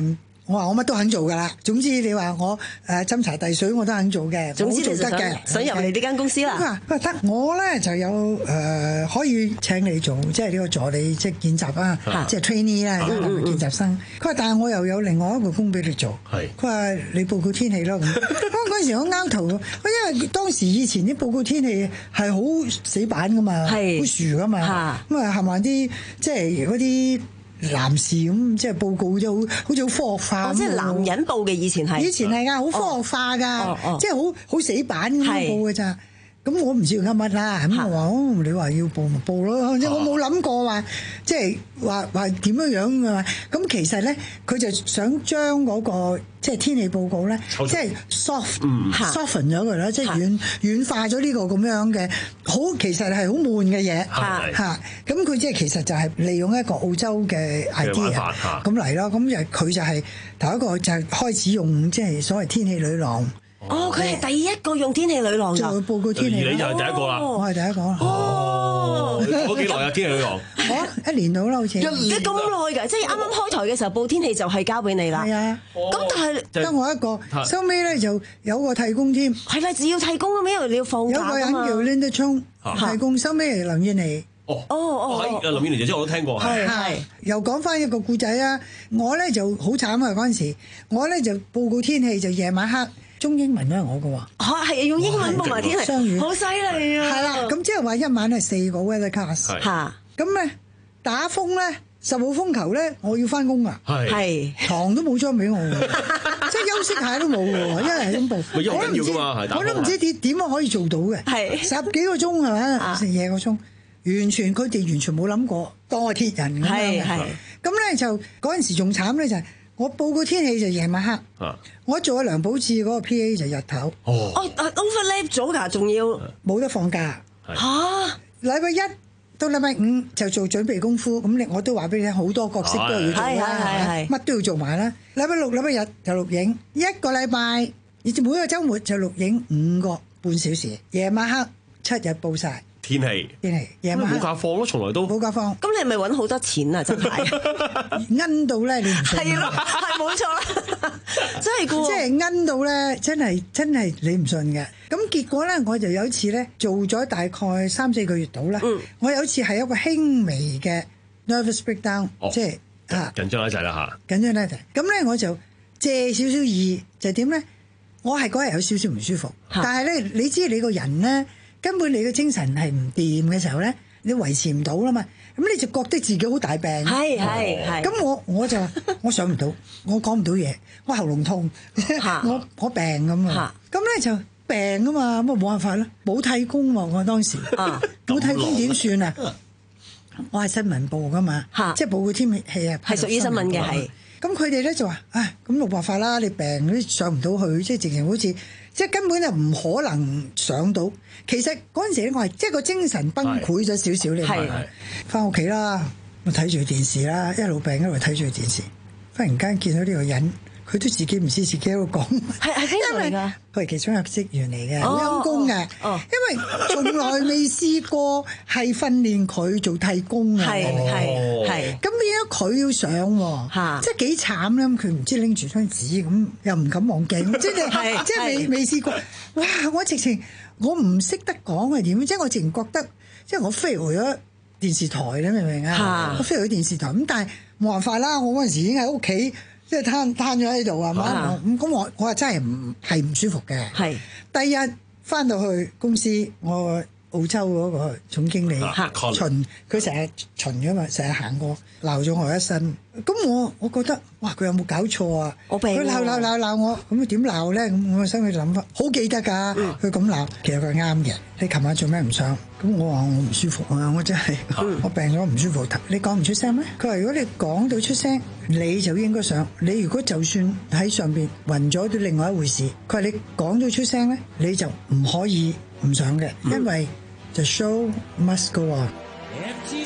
我話我乜都肯做㗎啦。總之你話我誒斟茶遞水我都肯做嘅， 總之做得嘅， 想入嚟呢間公司啦。 佢話佢話得，我咧就有誒、呃、可以請你做，即係呢個助理即係見習啊，即係 trainee 啦，見習生。佢話但係我又有另外一個工俾你做。佢話你報告天氣咯咁。嗰嗰陣時我拗頭，因為當時以前啲報告天氣係好死板㗎嘛，好薯㗎嘛，咁啊係咪啲即係嗰啲男士咁即係報告就好好似好科學化。 哦，即係男人報嘅以前係。 以前係㗎，好科學化㗎， 哦哦、 即係好好死板咁樣報㗎咋。咁我唔知佢噏乜啦，咁我話哦，你話要報咪報咯，即係我冇諗過話，即係話話點樣樣㗎嘛。咁其實咧，佢就想將嗰個即係天氣報告咧，即係 soft soften 咗佢啦，即係軟軟化咗呢個咁樣嘅好，其實係好悶嘅嘢嚇。咁佢即係其實就係利用一個澳洲嘅 idea 咁嚟咯。咁就佢就係頭一個就係開始用即係所謂天氣女郎。 哦，佢係第一個用天氣女郎㗎， 就報告天氣。 而你就係第一個啦， 我係第一個。 哦， 嗰幾耐啊，天氣女郎？ 我一年到啦，好似。 一年咁耐㗎，即係啱啱開台嘅時候報天氣就係交俾你啦。 係啊。 咁但係得我一個，收尾咧就有個替工添。 係啦，只要替工咁，因為你要放假㗎嘛。 有個人叫 Linda Chung 替工，收尾係林燕妮。 哦哦哦， 林燕妮姐姐我都聽過。 係係。又講翻一個故仔啊！我咧就好慘啊！嗰陣時，我咧就報告天氣就夜晚黑。中英文都係我嘅喎， 嚇係用英文報埋天氣，雙語，好犀利啊！ 係啦，咁即係話一晚係四個 weathercast， 嚇， 咁咧打風咧十號風球咧，我要翻工啊， 係床都冇張俾我喎，即係休息下都冇喎，一係咁報， 咪一緊要㗎嘛，係打風， 我都唔知點點樣可以做到嘅，係十幾個鐘係咪？成夜個鐘，完全佢哋完全冇諗過當我鐵人咁樣嘅，咁咧就嗰陣時仲慘咧就係。我報個天氣就夜晚黑，啊、我做阿梁寶志嗰個 P A 就日頭。 哦，哦 overlap 咗㗎，仲要冇得放假。 嚇！ 禮拜一到禮拜五就做準備功夫，咁你我都話俾你聽，好多角色都要做啦，乜都要做埋啦。禮拜六、禮拜日就錄影，一個禮拜，而且每個週末就錄影五個半小時，夜晚黑七日報晒。 天氣， 天氣，夜晚冇假放咯，從來都冇假放。 咁你係咪揾好多錢啊？真係奀到咧，你唔信？ 係咯，係冇錯啦，真係嘅。 即係奀到咧，真係真係你唔信嘅。咁結果咧，我就有一次咧，做咗大概三四個月到啦。嗯、我有一次係一個輕微嘅 nervous breakdown，、哦、即係啊緊張一陣啦嚇。 緊張一陣，咁咧我就借少少意，就點咧？我係嗰日有少少唔舒服，但係咧，你知你個人咧。根本你嘅精神係唔掂嘅時候咧，你維持唔到啦嘛，咁你就覺得自己好大病。 係係係。 咁我我就我上唔到，我講唔到嘢，我喉嚨痛，我我病咁啊。咁咧就病啊嘛，咁啊冇辦法啦，冇替工喎，我當時冇替工點算啊？我係新聞部噶嘛，即係報個天氣啊， 係屬於新聞嘅係。 咁佢哋咧就話：唉，咁冇辦法啦，你病都上唔到去，即係直情好似即係根本就唔可能上到。其實嗰陣時咧，我係即係個精神崩潰咗少少，你係翻屋企啦，我睇住電視啦，一路病一路睇住電視，忽然間見到呢個人，佢都自己唔知自己喺度講， 係係邊個嚟㗎？ 佢係其中一個職員嚟嘅，好陰功嘅，因為從來未試過係訓練佢做替工嘅， 係係係。 咁變咗佢要上喎，即係幾慘咧！佢唔知拎住張紙咁，又唔敢望鏡，即係即係未未試過。哇！我直情我唔識得講係點，即係我直情覺得，即係我 fail 咗電視台咧，明唔明啊？我 fail 咗電視台咁，但係冇辦法啦！我嗰陣時已經喺屋企。即係攤攤咗喺度係嘛？咁咁我我話真係唔係唔舒服嘅。係第二日翻到去公司，我澳洲嗰個總經理巡，佢成日巡㗎嘛，成日行過鬧咗我一身。咁我我覺得哇，佢有冇搞錯啊？我病。佢鬧鬧鬧鬧我，咁佢點鬧咧？咁我心裏諗翻，好記得㗎。佢咁鬧，其實佢啱嘅。你琴晚做咩唔上？咁我話我唔舒服啊！我真係我病咗唔舒服。你講唔出聲咩？佢話如果你講到出聲，你就應該上。你如果就算喺上邊暈咗，都另外一回事。佢話你講到出聲咧，你就唔可以唔上嘅，因為 the show must go on。 Empty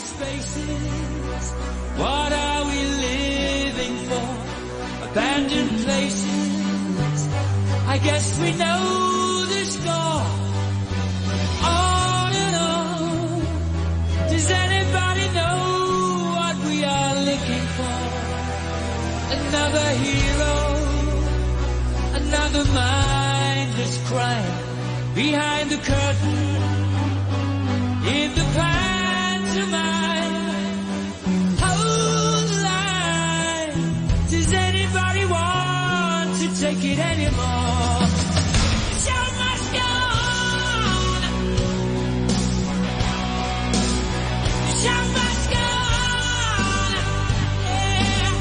spaces, what are we living for? Abandoned places, I guess we know the score. On and on, does anybody know what we are looking for? Another hero Another mindless crime behind the curtain in the pantomime. Hold the line. Does anybody want to take it anymore? The show must go on. The show must go on. Yeah.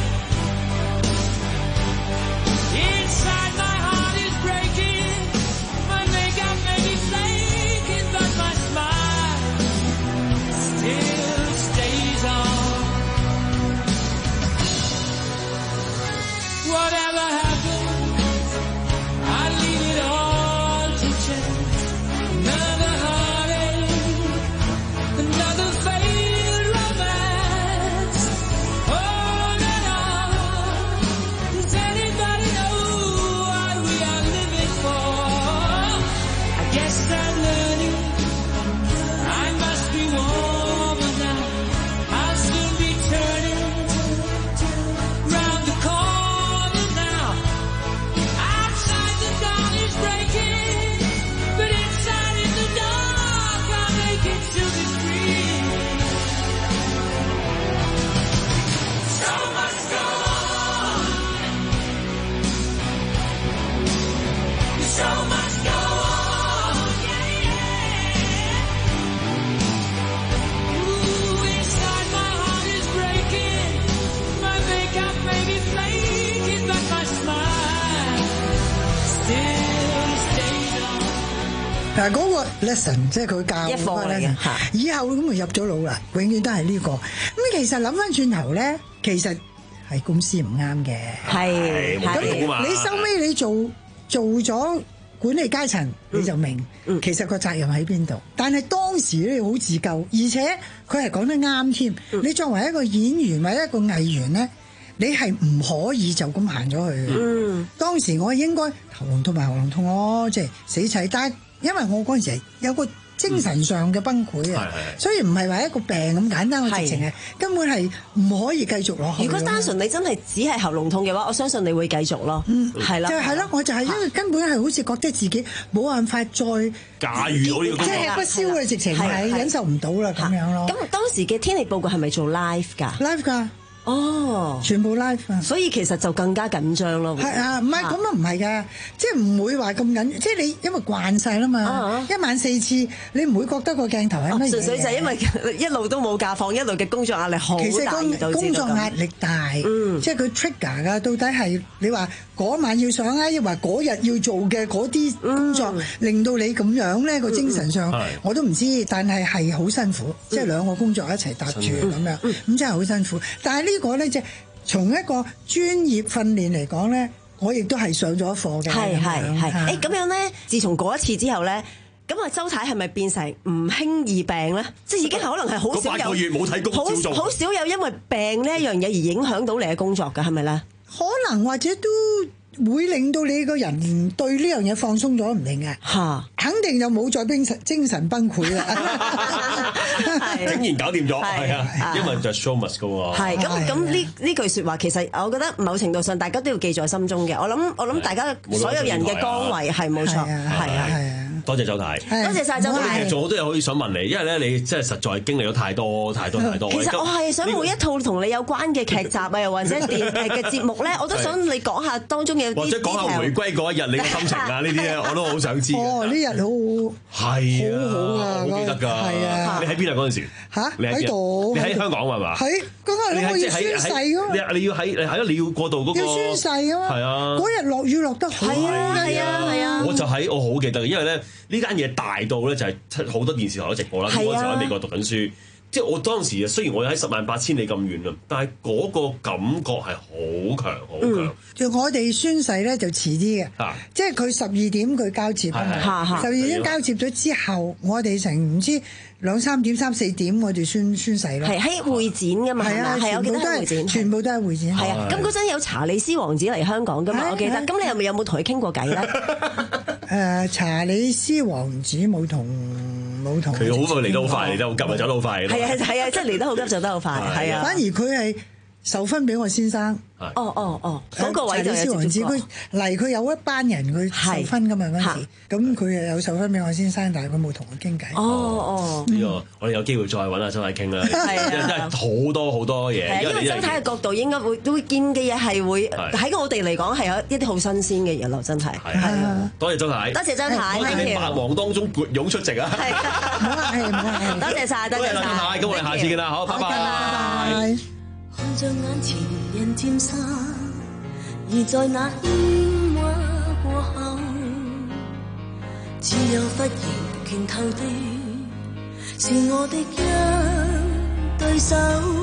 Inside my heart is breaking. My makeup may be flaking, but my smile still stays on. Whatever happens, I leave it all to chance. Another heartache, another failed romance. On and on. Does anybody know what we are living for? I guess I'm learning. I must be warmer now. I'll soon be turning round the corner now. Outside the dawn is breaking, but inside in the dark I'll make it to the street. So must go on. The show must go on. Yeah, yeah. Ooh, inside my heart is breaking. My makeup may be flaking, but my smile still stays on. 嗱，嗰個 lesson 即係佢教一課嚟嘅嚇以後咁咪入咗腦啦，永遠都係呢個。咁其實諗翻轉頭咧，其實係公司唔啱嘅。 係冇計嘛咁你收尾你做做咗管理階層，你就明其實個責任喺邊度。但係當時咧好自救，而且佢係講得啱添。你作為一個演員或者一個藝員咧，你係唔可以就咁行咗去嘅。 嗯， 當時我應該喉嚨痛埋喉嚨痛，我即係死齊，但係因為我嗰陣時係有個精神上嘅崩潰啊，所以唔係話一個病咁簡單，我直情係根本係唔可以繼續落去。 如果單純你真係只係喉嚨痛嘅話，我相信你會繼續咯。 嗯， 係啦， 就係咯，我就係因為根本係好似覺得自己冇辦法再駕駕馭到呢個工作， 即係不消嘅直情係忍受唔到啦咁樣咯。 咁當時嘅天氣報告係咪做 live 㗎 ？live 㗎。 哦， 全部 live 啊， 所以其實就更加緊張咯。 係啊，唔係咁啊，唔係㗎，即係唔會話咁緊，即係你因為慣晒啦嘛，一晚四次，你唔會覺得個鏡頭係乜嘢。 純粹就係因為一路都冇假放，一路嘅工作壓力好大， 其實個工作壓力大，即係佢 trigger 㗎，到底係你話嗰晚要上啊，抑或嗰日要做嘅嗰啲工作，令到你咁樣咧個精神上我都唔知，但係係好辛苦，即係兩個工作一齊搭住咁樣，咁真係好辛苦。但係呢個咧，即係從一個專業訓練嚟講咧，我亦都係上咗課嘅。 係係係。誒咁樣咧，自從嗰一次之後咧，咁啊周太係咪變成唔輕易病咧？即係已經可能係好少有八個月冇睇工照做， 好少有因為病呢一樣嘢而影響到你嘅工作㗎，係咪咧？ 可能或者都會令到你個人對呢樣嘢放鬆咗唔定嘅， 嚇， 肯定就冇再精神精神崩潰啦。 竟然搞掂咗，係啊，因為就 show must go 喎。 係咁咁呢呢句説話，其實我覺得某程度上大家都要記在心中嘅。我諗我諗大家所有人嘅崗位係冇錯，係啊係啊。 多謝周太， 多謝晒周太。 其實仲好多嘢可以想問你，因為咧你真係實在經歷咗太多太多太多。 其實我係想每一套同你有關嘅劇集啊，又或者電誒嘅節目咧，我都想你講下當中嘅啲， 或者講下回歸嗰一日你嘅心情啊，呢啲咧我都好想知。 哦，呢日好係好好啊， 好記得㗎。係啊，你喺邊啊嗰陣時？ 嚇， 你喺度。 你喺香港係嘛？ 喺嗰個你可以宣誓㗎嘛？ 你你要喺你係咯，你要過到嗰個。 要宣誓㗎嘛？ 係啊。 嗰日落雨落得好。 係啊係啊係啊。 我就喺我好記得，因為咧呢間嘢大到咧就係好多電視台都直播啦。嗰陣時喺美國讀緊書，即係我當時啊，雖然我喺十萬八千里咁遠啊，但係嗰個感覺係好強好強。 就我哋宣誓咧就遲啲嘅，即係佢十二點佢交接啊嘛，十二點交接咗之後，我哋成唔知兩三點三四點我哋宣宣誓啦。 係喺會展㗎嘛，係啊，係我記得係會展， 全部都係會展。 係啊，咁嗰陣有查理斯王子嚟香港㗎嘛，我記得。咁你係咪有冇同佢傾過偈咧？ 誒，查理斯王子冇同冇同。 佢好快嚟得好快，嚟得好急啊，走得好快。 係啊係啊，即係嚟得好急，走得好快。係啊。 反而佢係授勳俾我先生。 哦哦哦，嗰個位就查理斯王子佢嚟，佢有一班人佢授勳噶嘛嗰陣時，咁佢又有授勳俾我先生，但係佢冇同我傾偈。 哦哦， 呢個我哋有機會再揾阿周太傾啦，真係好多好多嘢。 因為周太嘅角度應該會都會見嘅嘢係會喺我哋嚟講係有一啲好新鮮嘅嘢咯，真係。係啊， 多謝周太， 多謝周太， 我哋喺百忙當中撥冗出席啊！ 係啊， 唔好客氣，唔好客氣。 多謝晒，多謝晒。 咁我哋下次見啦，好，拜拜。 看着眼前人漸散，而在那喧嘩過後，只有忽然傾透的，是我的一對手。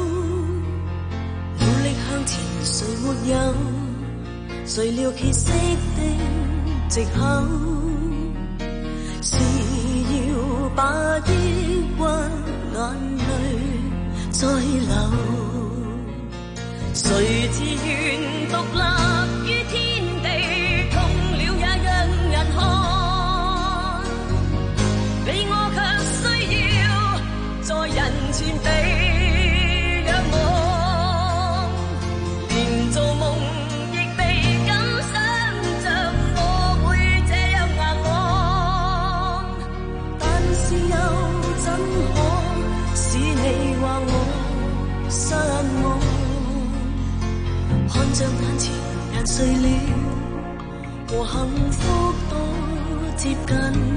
努力向前，誰沒有？誰料歇息的藉口，是要把抑鬱眼淚再流。誰自願獨立於天地，痛了也讓人看，你我卻需要在人前被仰望，連做夢亦未敢想像我會這樣硬朗，但是又怎可使你話我失望？看着眼前人睡了，和幸福多接近，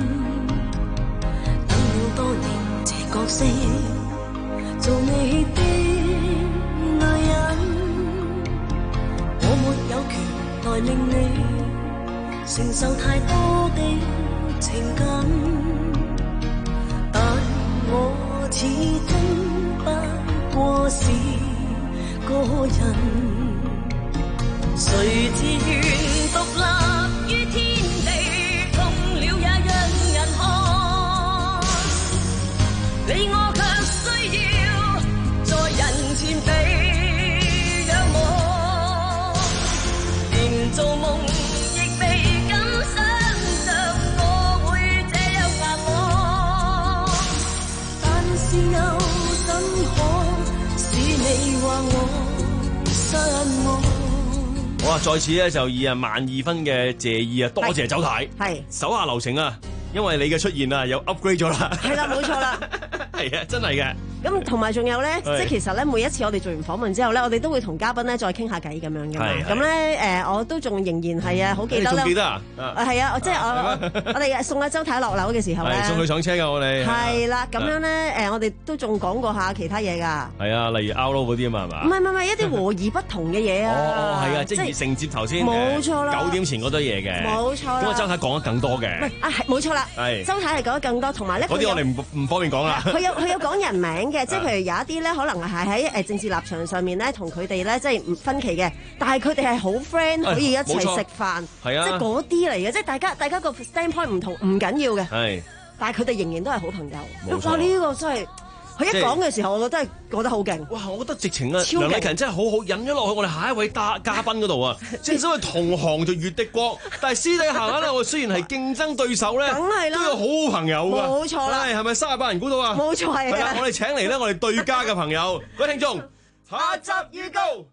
等了多年這角色，做你的女人，我沒有權來令你承受太多的情感，但我始終不過是個人。誰自願獨立於天地，痛了也讓人看，你我卻需要在人前被仰望，連做夢亦未敢想像我會這樣硬朗，但是又怎可使你話我失望？ 好啊！再次咧就以啊萬二分嘅謝意啊，多謝周太， 係手下留情啊！因為你嘅出現啊，又 upgrade 咗啦， 係啦，冇錯啦， 係啊，真係嘅。 咁同埋仲有咧，即係其實咧，每一次我哋做完訪問之後咧，我哋都會同嘉賓咧再傾下偈咁樣嘅嘛。咁咧誒，我都仲仍然係啊，好記得啦。 仲記得啊？ 係啊，即係我我哋送阿周太落樓嘅時候咧， 送佢上車㗎我哋。 係啦，咁樣咧誒，我哋都仲講過下其他嘢㗎。 係啊，例如 out 嗰啲啊嘛，係嘛？ 唔係唔係，一啲和而不同嘅嘢啊。 哦係啊，即係承接頭先。 冇錯啦。 九點前嗰堆嘢嘅。 冇錯啦。 咁啊，周太講得更多嘅。 唔係啊，係冇錯啦。 係。 周太係講得更多，同埋咧。 嗰啲我哋唔唔方便講啦。 佢有佢有講人名嘅，即係譬如有一啲咧，可能係喺誒政治立場上面咧，同佢哋咧即係唔分歧嘅，但係佢哋係好 friend，可以一齊食飯， 係啊， 即係嗰啲嚟嘅，即係大家大家個 standpoint 唔同，唔緊要嘅， 係， 但係佢哋仍然都係好朋友。 冇錯。 哇！呢個真係〜佢一講嘅時候，我覺得係覺得好勁。 哇！我覺得直情啊，梁麗勤真係好好引咗落去我哋下一位嘉嘉賓嗰度啊！正所謂同行就越敵國，但係私底下咧，我雖然係競爭對手咧， 梗係啦， 都有好好朋友㗎。 冇錯啦， 係咪三十八人估到啊？ 冇錯係。 係啦，我哋請嚟咧，我哋對家嘅朋友，各位聽眾，下集預告。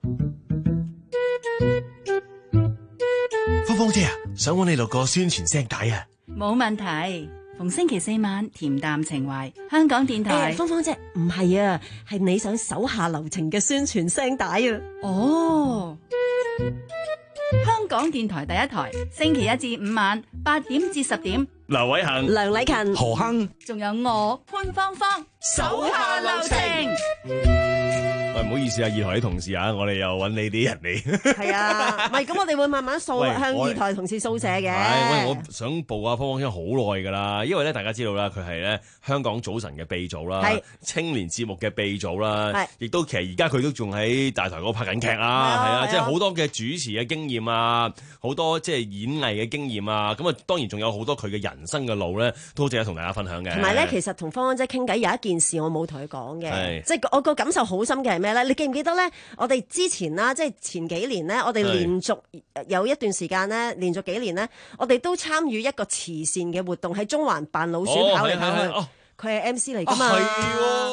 芳芳姐啊，想揾你錄個宣傳聲帶啊！ 冇問題。逢星期四晚，恬淡情懷，香港電台。 芳芳姐，唔係啊，係你想手下留情嘅宣傳聲帶啊。 哦，香港電台第一台，星期一至五晚八點至十點。 劉偉恒、 梁禮勤、 何亨， 仲有我潘芳芳，手下留情。 喂，唔好意思啊，二台啲同事啊，我哋又揾你啲人嚟。 係啊，唔係咁，我哋會慢慢掃向二台同事掃寫嘅。 係，喂，我想報阿芳芳兄好耐㗎啦，因為咧大家知道啦，佢係咧香港早晨嘅秘組啦，青年節目嘅秘組啦，亦都其實而家佢都仲喺大台嗰度拍緊劇啊，係啊，即係好多嘅主持嘅經驗啊，好多即係演藝嘅經驗啊，咁啊當然仲有好多佢嘅人生嘅路咧，都好值得同大家分享嘅。 同埋咧，其實同芳芳姐傾偈有一件事我冇同佢講嘅，即係我個感受好深嘅係咩咧？你記唔記得咧？我哋之前啦，即係前幾年咧，我哋連續有一段時間咧，連續幾年咧，我哋都參與一個慈善嘅活動，喺中環扮老鼠跑嚟跑去。佢係 M C 嚟㗎嘛？ 係喎。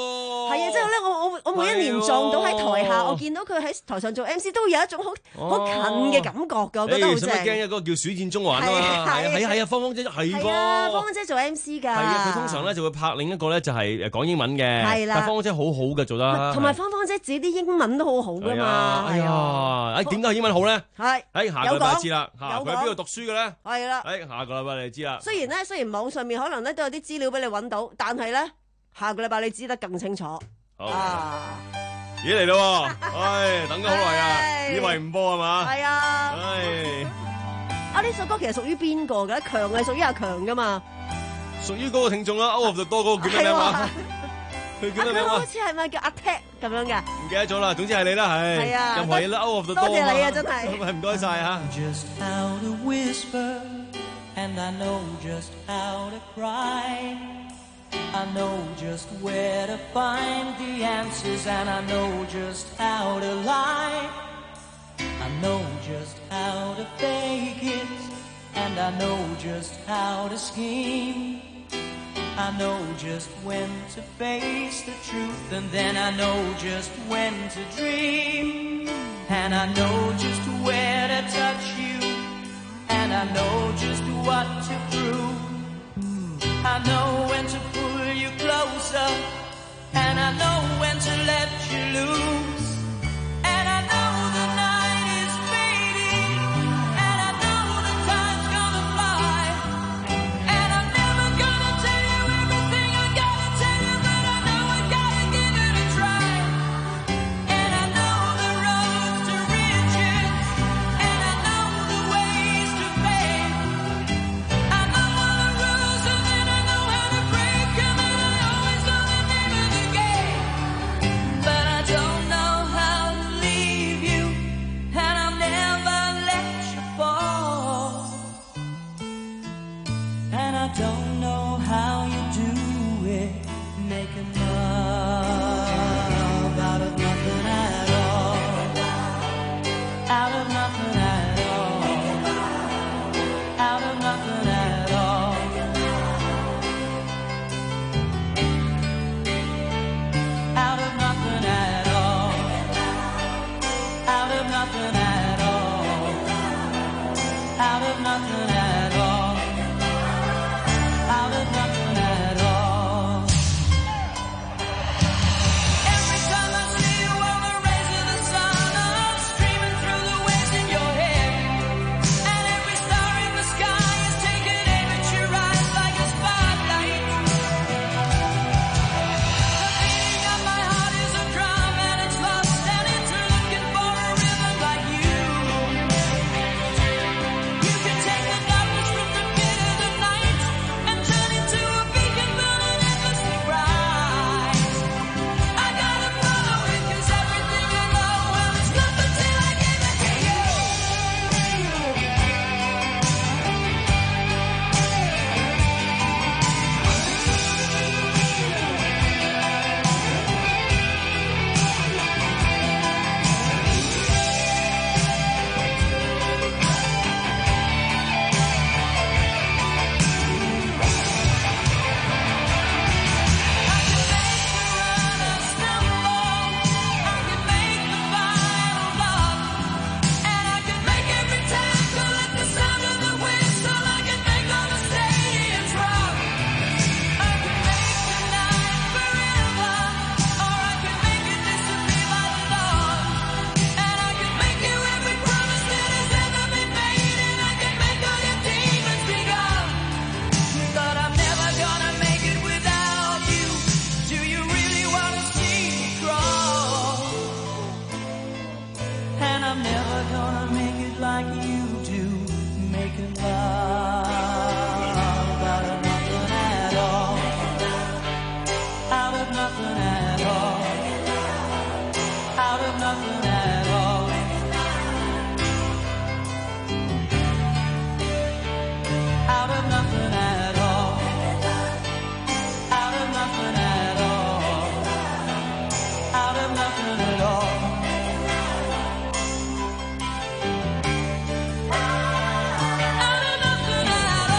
喎。 係啊，即係咧，我我我每一年撞到喺台下，我見到佢喺台上做 M C， 都有一種好好近嘅感覺㗎，我覺得好正。 使乜驚啊？嗰個叫鼠戰中環啊嘛，係啊係啊係啊，芳芳姐係喎。係啊，芳芳姐做 M C 㗎。係啊，佢通常咧就會拍另一個咧就係誒講英文嘅。係啦。但芳芳姐好好嘅做得。 同埋芳芳姐自己啲英文都好好㗎嘛。 哎呀，誒點解英文好咧？ 係。 誒下個禮拜知啦嚇，佢喺邊度讀書嘅咧？ 係啦。 誒下個禮拜你知啦。 雖然咧，雖然網上面可能咧都有啲資料俾你揾到，但係咧下個禮拜你知得更清楚。 好。咦嚟咯！唉，等咗好耐啊，以為唔播係嘛？ 係啊。 唉。 啊！呢首歌其實屬於邊個嘅？強係屬於阿強噶嘛？ 屬於嗰個聽眾啦 ，Out of the Door嗰個叫咩名啊？佢叫咩名啊？ 好似係咪叫阿 Ted 咁樣嘅？ 唔記得咗啦，總之係你啦，係。 係啊。 任何嘢都 Out of the Door。 多謝你啊，真係。 咁係唔該晒嚇。 Just how to whisper, and I know just how to cry. I know just where to find the answers, and I know just how to lie. I know just how to fake it, and I know just how to scheme. I know just when to face the truth, and then I know just when to dream. And I know just where to touch you, and I know just what to prove. I know when to pull you closer, and I know when to let you loose. And I know the night is fading, and I know the time's gonna fly. And I'm never gonna tell you everything I gotta tell you, but I know I gotta give it a try. And I know the road to riches, and I know the ways to fame. I know all the rules, and then I know how to break them, and I always know the name of the game. But I don't know how to leave you, and I'll never let you fall. And I don't know how you do it, making love out of nothing at all. Out of nothing at all. Out of nothing at all. Out of nothing at all. Out of nothing at all. Out of nothing at all. Out of nothing at all. Every time I see you on the rays of the sun, I'm streaming through the waves in your head. And every star in the sky is taking aim at your eyes like a spotlight. The beating of my heart is a drum, and it's lost and it's looking for a rhythm like you. You can take the darkness from the pit of the night and turn it to a beacon burning endlessly bright. I gotta follow it, 'cause everything I know, well, it's nothing till I give it to you. But I'm never gonna make it without you. Do you really wanna see me crawl? And I'm never gonna make it like you do, making love out of nothing at all. Out of nothing at all. Out of nothing at all. Out of nothing at all. Out of nothing at all. Out of nothing at all. Out of nothing at all.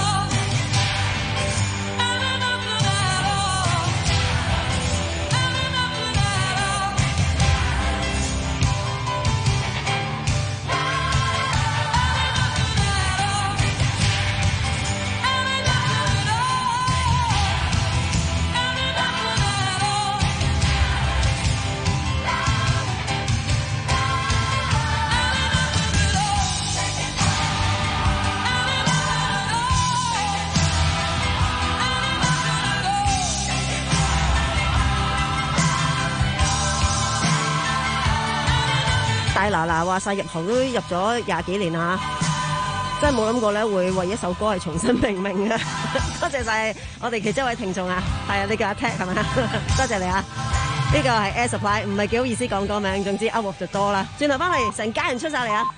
晒嗱嗱，話晒入行都入咗廿幾年啦，真係冇諗過咧會為一首歌係重新命名嘅。多謝晒我哋其中一位聽眾啊，係啊，你叫阿 Ted 係咪啊？多謝你啊！呢個係 Air Supply， 唔係幾好意思講歌名，總之 Out of the Door 啦。轉頭翻嚟，成家人出晒嚟啊！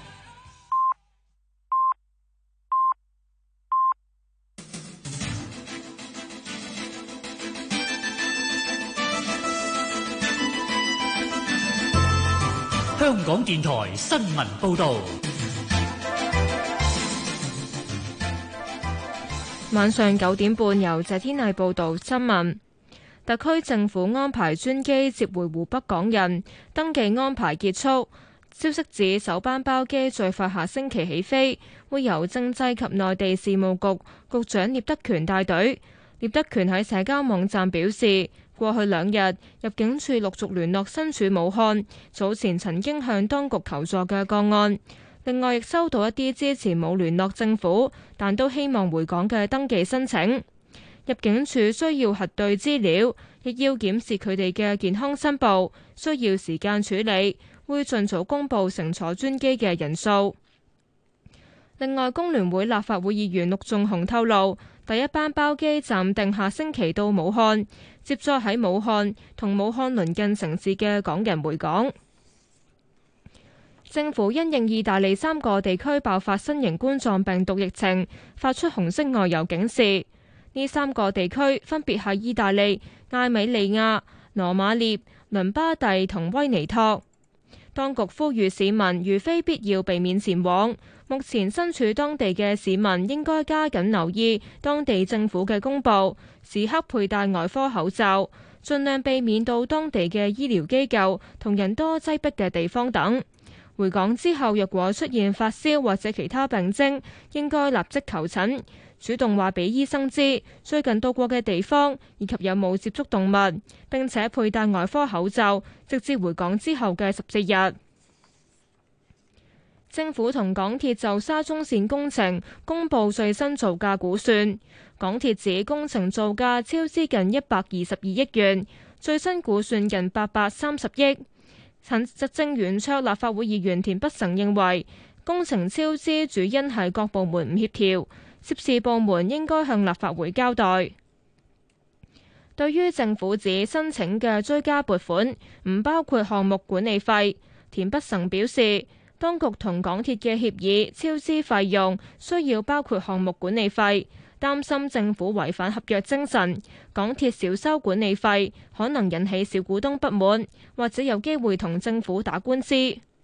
香港電台新聞報導。 晚上九點半，由謝天麗報道新聞。特區政府安排專機接回湖北港人，登記安排結束。消息指首班包機最快下星期起飛，會由政制及內地事務局局長聶德權帶隊。聶德權喺社交網站表示，過去兩日入境處陸續聯絡身處武漢，早前曾經向當局求助嘅個案。另外，亦收到一啲之前冇聯絡政府，但都希望回港嘅登記申請。入境處需要核對資料，亦要檢視佢哋嘅健康申報，需要時間處理，會盡早公佈乘坐專機嘅人數。另外，工聯會立法會議員陸頌雄透露，第一班包機暫定下星期到武漢，接載喺武漢同武漢鄰近城市嘅港人回港。政府因應意大利三個地區爆發新型冠狀病毒疫情，發出紅色外遊警示。呢三個地區分別係意大利、艾美利亞、羅馬涅、倫巴第同威尼托。當局呼籲市民如非必要避免前往。目前身處當地嘅市民應該加緊留意當地政府嘅公佈，時刻佩戴外科口罩，盡量避免到當地嘅醫療機構同人多擠迫嘅地方等。回港之後，若果出現發燒或者其他病徵，應該立即求診，主動話俾醫生知最近到過嘅地方以及有冇接觸動物，並且佩戴外科口罩，直至回港之後嘅十四日。政府同港鐵就沙中線工程公佈最新造價估算，港鐵指工程造價超支近一百二十二億元，最新估算近八百三十億。陳執政圓桌立法會議員田北辰認為，工程超支主因係各部門唔協調，涉事部門應該向立法會交代。對於政府指申請嘅追加撥款唔包括項目管理費，田北辰表示，當局同港鐵嘅協議超支費用需要包括項目管理費，擔心政府違反合約精神，港鐵少收管理費可能引起小股東不滿，或者有機會同政府打官司。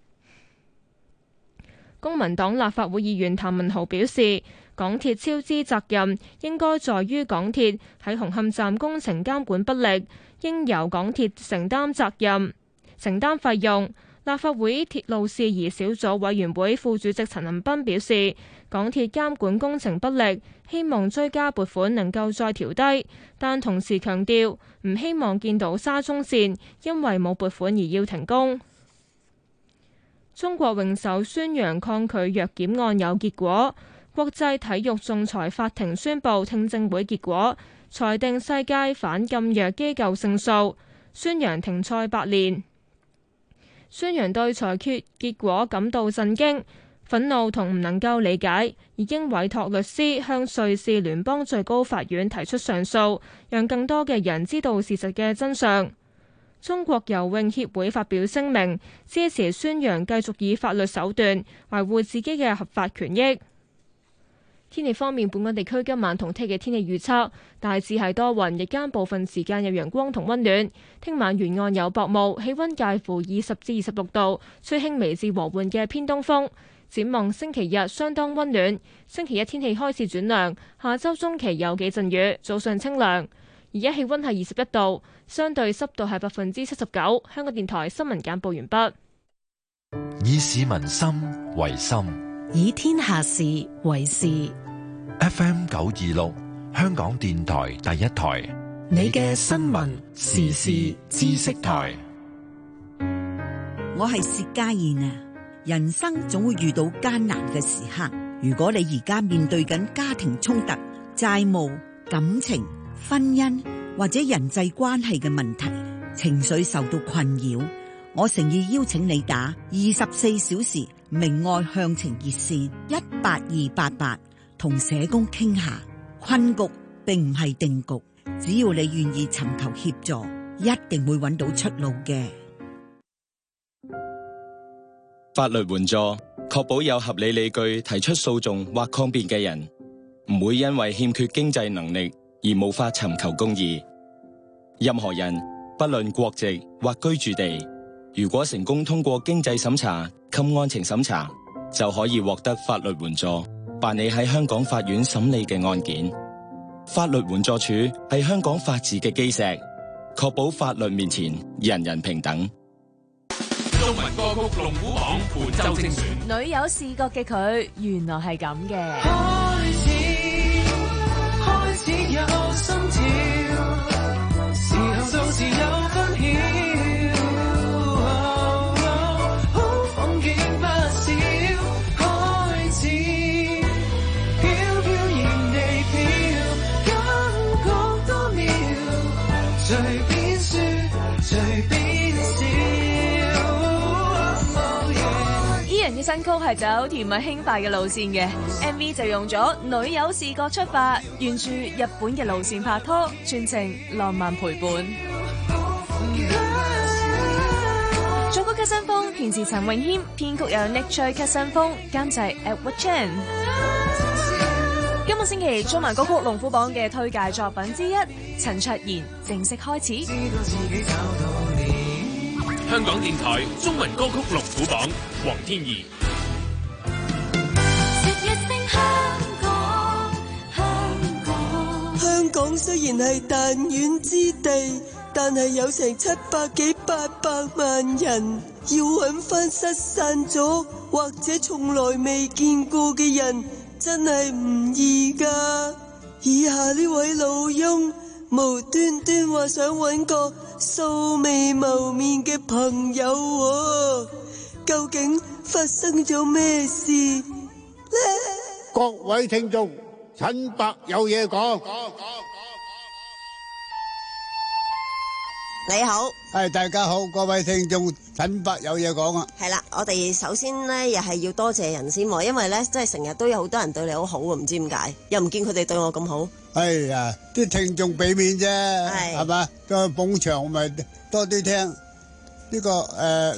公民黨立法會議員譚文豪表示，港鐵超支責任應該在於港鐵喺紅磡站工程監管不力，應由港鐵承擔責任、承擔費用。立法會鐵路事宜小組委員會副主席陳恒鑌表示，港鐵監管工程不力，希望追加撥款能夠再調低，但同時強調唔希望見到沙中線因為冇撥款而要停工。中國泳手孫楊抗拒藥檢案有結果，國際體育仲裁法庭宣布聽證會結果，裁定世界反禁藥機構勝訴，孫楊停賽八年。孫楊對裁決結果感到震驚、憤怒同唔能夠理解，已經委託律師向瑞士聯邦最高法院提出上訴，讓更多嘅人知道事實嘅真相。中國游泳協會發表聲明，支持孫楊繼續以法律手段維護自己嘅合法權益。天氣方面，本港地區今晚同聽日嘅天氣預測大致係多雲，日間部分時間有陽光同溫暖。聽晚沿岸有薄霧，氣溫介乎二十至二十六度，吹輕微至和緩嘅偏東風。展望星期日相當溫暖，星期一天氣開始轉涼，下周中期有幾陣雨，早上清涼。而家氣溫係二十一度，相對濕度係百分之七十九。香港電台新聞簡報完畢。 以市民心為心， 以天下事為事。 F M 九二六，香港電台第一台， 你嘅新聞時事知識台。 我係薛家燕啊！人生總會遇到艱難嘅時刻，如果你而家面對緊家庭衝突、債務、感情、婚姻或者人際關係嘅問題，情緒受到困擾， 我誠意邀請你打二十四小時明愛向晴熱線一八二八八，同社工傾下。困局並唔係定局，只要你願意尋求協助，一定會揾到出路嘅。 法律援助確保有合理理據提出訴訟或抗辯嘅人，唔會因為欠缺經濟能力而無法尋求公義。任何人不論國籍或居住地，如果成功通過經濟審查及案情審查，就可以獲得法律援助，辦理喺香港法院審理嘅案件。法律援助署係香港法治嘅基石，確保法律面前人人平等。 中文歌曲龍虎榜本周精選， 女友視覺嘅佢，原來係咁嘅。 開始，開始有心跳，時候到時有分曉，好風景不少。開始，飄飄然地飄，感覺多妙，隨便說，隨便笑。 人嘅新曲係走甜蜜輕快嘅路線嘅 ，M V 就用咗女友視角出發，沿住日本嘅路線拍拖，全程浪漫陪伴。作曲給新風，填詞陳詠謙，編曲有 Nick Choi 給新風，監製 Edward Chan。今個星期中文歌曲龍虎榜嘅推介作品之一，陳卓賢正式開始。 香港電台中文歌曲龍虎榜，黃天怡。 香港雖然係彈丸之地，但係有成七百幾八百萬人，要揾翻失散咗或者從來未見過嘅人，真係唔易噶。以下呢位老翁無端端話想揾個素未謀面嘅朋友喎，究竟發生咗咩事呢？ 各位聽眾，陳伯有嘢講。 你好， 係大家好，各位聽眾，陳伯有嘢講啊。 係啦，我哋首先咧又係要多謝人先喎，因為咧真係成日都有好多人對你好好啊，唔知點解，又唔見佢哋對我咁好。 哎呀，啲聽眾俾面啫，係嘛，再捧場咪多啲聽呢個誒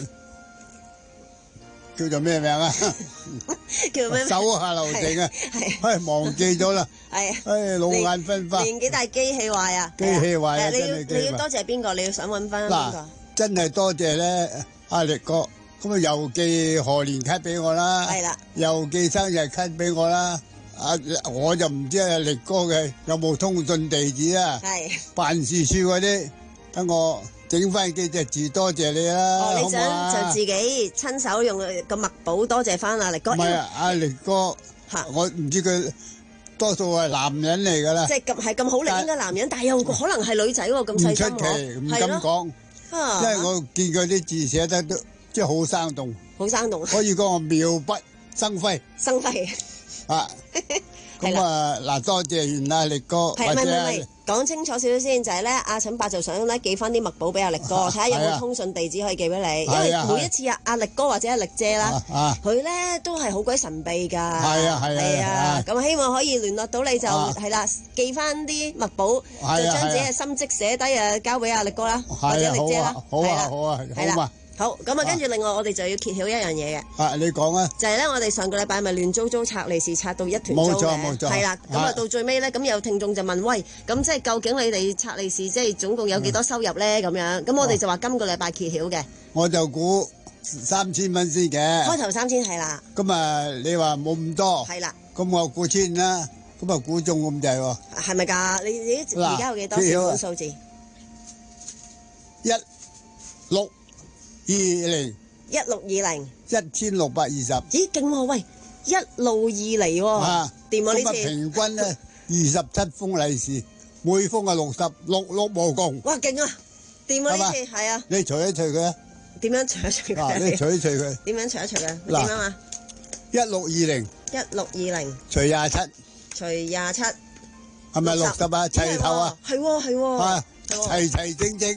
叫做咩名啊？ 叫咩？ 手下留情啊！唉，忘記咗啦。 係， 唉，老眼昏花。 年紀大，機器壞啊！ 機器壞啊！ 你要真係你要多謝邊個？你要想揾翻邊個？ 嗱，真係多謝咧，阿力哥，咁啊又寄賀年卡俾我啦， 係啦， 又寄生日卡俾我啦。啊，我就唔知阿力哥嘅有冇通訊地址啊？係辦事處嗰啲，等我整翻幾隻字多謝你啦。 哦，你想就自己親手用個墨寶多謝翻阿力哥。 唔係啊，阿力哥，我唔知佢多數係男人嚟噶啦。 即係咁係咁好力，應該男人，但係又可能係女仔喎，咁細心。唔出奇，唔敢講，因為我見佢啲字寫得都即係好生動， 好生動。 可以講我妙筆生輝， 生輝。啊， 咁啊嗱，多謝完阿力哥，或者係講清楚少少先，就係咧，阿陳伯就想咧寄翻啲墨寶俾阿力哥，睇下有冇通訊地址可以寄俾你，因為每一次阿阿力哥或者阿力姐啦，佢咧都係好鬼神秘噶，係啊係啊，咁希望可以聯絡到你就係啦，寄翻啲墨寶，就將自己嘅心跡寫低啊，交俾阿力哥啦，或者力姐啦， 好啊好啊，係啦。 好，咁啊，跟住另外我哋就要揭曉一樣嘢嘅。 啊，你講啊。就係咧，我哋上個禮拜咪亂糟糟拆利是拆到一團糟嘅。冇錯冇錯。係啦，咁啊到最尾咧，咁有聽眾就問：喂，咁即係究竟你哋拆利是即係總共有幾多收入咧？咁樣，咁我哋就話今個禮拜揭曉嘅。 我就估三千蚊先嘅。 開頭三千係啦。 咁啊，你話冇咁多。 係啦。 咁我估千啦，咁啊估中咁滯喎。 係咪㗎？你你而家有幾多成本數字？ 一六二零。 一六二零， 一千六百二十。 咦，勁喎！喂，一路二嚟喎，掂喎呢次。 平均咧二十七封利是，每封係六十，六六無窮。 哇，勁啊！掂喎呢次，係啊。 你除一除佢啊？ 點樣除一除佢？ 嗱，你除一除佢。 點樣除一除佢？點樣啊？ 一六二零。 一六二零。 除廿七。 除廿七。 係咪六十啊？齊頭啊？ 係喎係喎。 啊，齊齊整整。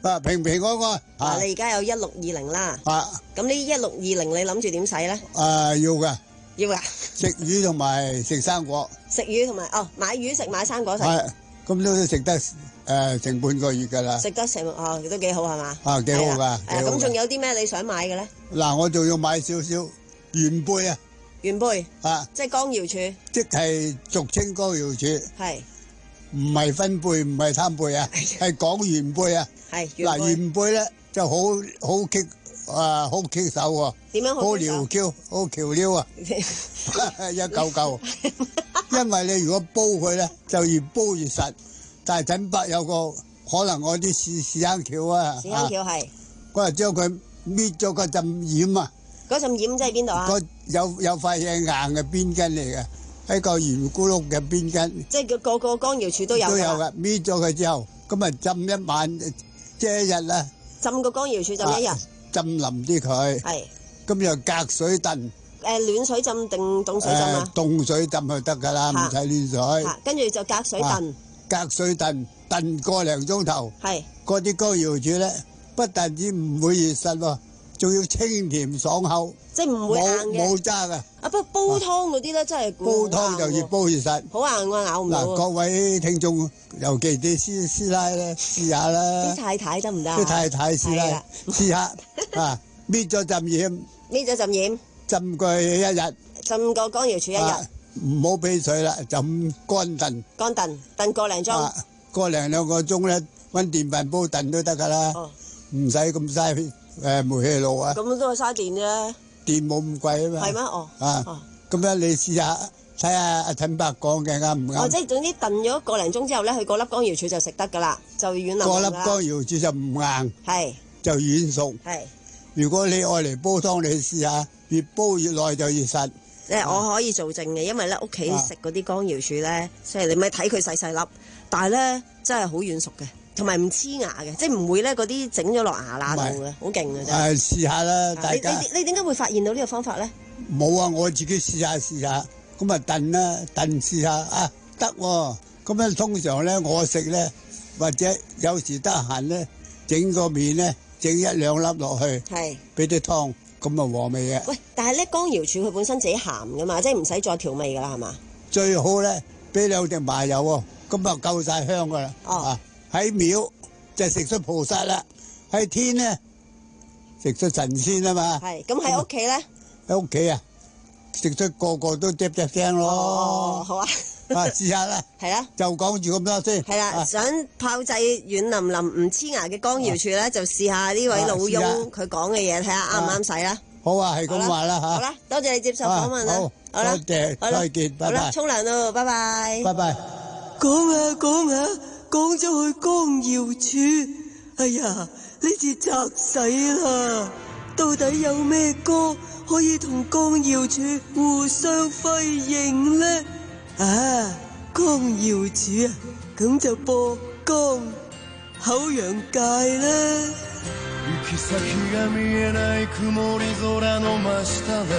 啊，平平安安。 嗱，你而家有一六二零啦。 啊。 咁呢一六二零你諗住點使咧？ 誒，要噶。 要噶。 食魚同埋食生果。 食魚同埋哦，買魚食買生果食。 係，咁都食得誒成半個月噶啦。 食得成哦，都幾好係嘛？ 啊，幾好㗎。 誒，咁仲有啲咩你想買嘅咧？ 嗱，我仲要買少少元貝啊。 元貝。 啊。 即係江瑤柱。 即係俗稱江瑤柱。 係。 唔係分貝，唔係貪貝啊，係講元貝啊。 係。 嗱，元貝咧就好好棘啊，好棘手喎。 點樣好棘手？ 好撩 Q，好橋撩啊！一嚿嚿。因為你如果煲佢咧，就越煲越實。但係陳伯有個可能我啲屎屎坑橋啊。 屎坑橋係。 我係將佢搣咗嗰陣鹽啊。 嗰陣鹽即係邊度啊？ 有有塊嘢硬嘅邊筋嚟嘅。喺個圓咕碌嘅邊筋， 即係個個江瑤柱都有。 都有㗎，搣咗佢之後，咁啊浸一晚，即係一日啦。 浸個江瑤柱浸一日。 浸腍啲佢。係。咁又隔水燉。 誒暖水浸定凍水浸啊？ 凍水浸就得㗎啦，唔使暖水。 跟住就隔水燉。 隔水燉，燉個零鐘頭。 係。 嗰啲江瑤柱咧，不但止唔會熱實喎，仲要清甜爽口。 即係唔會硬嘅， 冇渣㗎。 啊，不過煲湯嗰啲咧，真係煲湯就越煲越實， 好硬啊，咬唔到。 嗱，各位聽眾，尤其啲師師奶咧，試下啦。 啲太太得唔得？ 啲太太師奶試下啊，搣咗浸鹽， 搣咗浸鹽， 浸佢一日， 浸個江瑤柱一日， 唔好俾水啦，就咁乾燉。 乾燉燉個零鐘， 個零兩個鐘咧，揾電飯煲燉都得㗎啦，唔使咁嘥誒煤氣爐啊。 咁都係嘥電啫。 電冇咁貴啊嘛， 係咩？哦， 啊，咁樣你試下睇下阿陳伯講嘅啱唔啱？ 哦，即係總之燉咗個零鐘之後咧，佢嗰粒江瑤柱就食得噶啦，就軟腍㗎啦。 嗰粒江瑤柱就唔硬， 係就軟熟。 係， 如果你愛嚟煲湯，你試下越煲越耐就越實。 誒，我可以做證嘅，因為咧屋企食嗰啲江瑤柱咧，即係你咪睇佢細細粒，但係咧真係好軟熟嘅。同埋唔黐牙嘅，即係唔會咧嗰啲整咗落牙罅度嘅，好勁嘅真係。誒試下啦，大家。 你你你點解會發現到呢個方法咧？ 冇啊，我自己試下試下，咁啊燉啦，燉試下啊得喎。咁樣通常咧我食咧，或者有時得閒咧，整個麵咧，整一兩粒落去， 係俾啲湯，咁啊和味嘅。 喂，但係咧江瑤柱佢本身自己鹹噶嘛，即係唔使再調味噶啦，係嘛？ 最好咧，俾兩滴麻油喎，咁啊夠晒香噶啦。哦。喺廟就食出菩薩啦，喺天咧食出神仙啊嘛。 係，咁喺屋企咧？ 喺屋企啊，食出個個都嗒嗒聲咯。 哦，好啊。 啊，試下啦。 係啦。 就講住咁多先。 係啦，想炮製軟腍腍唔黐牙嘅江瑤柱咧，就試下呢位老翁佢講嘅嘢，睇下啱唔啱使啦。 好啊，係咁話啦嚇。 好啦，多謝你接受訪問啦。 好， 好啦， 多謝，再見，拜拜。 好啦，沖涼咯，拜拜。 拜拜。 講下講下。講咗去江瑤柱，哎呀，呢次砸死啦！到底有咩歌可以同江瑤柱互相輝映呢？啊，江瑤柱啊，咁就播江口洋界啦。 行き先が見えない曇り空の真下で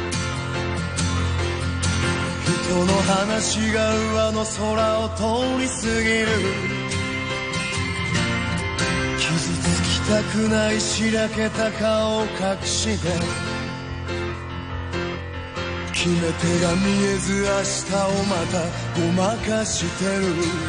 人の話が上の空を通り過ぎる傷つきたくないしらけた顔を隠して決め手が見えず明日をまたごまかしてる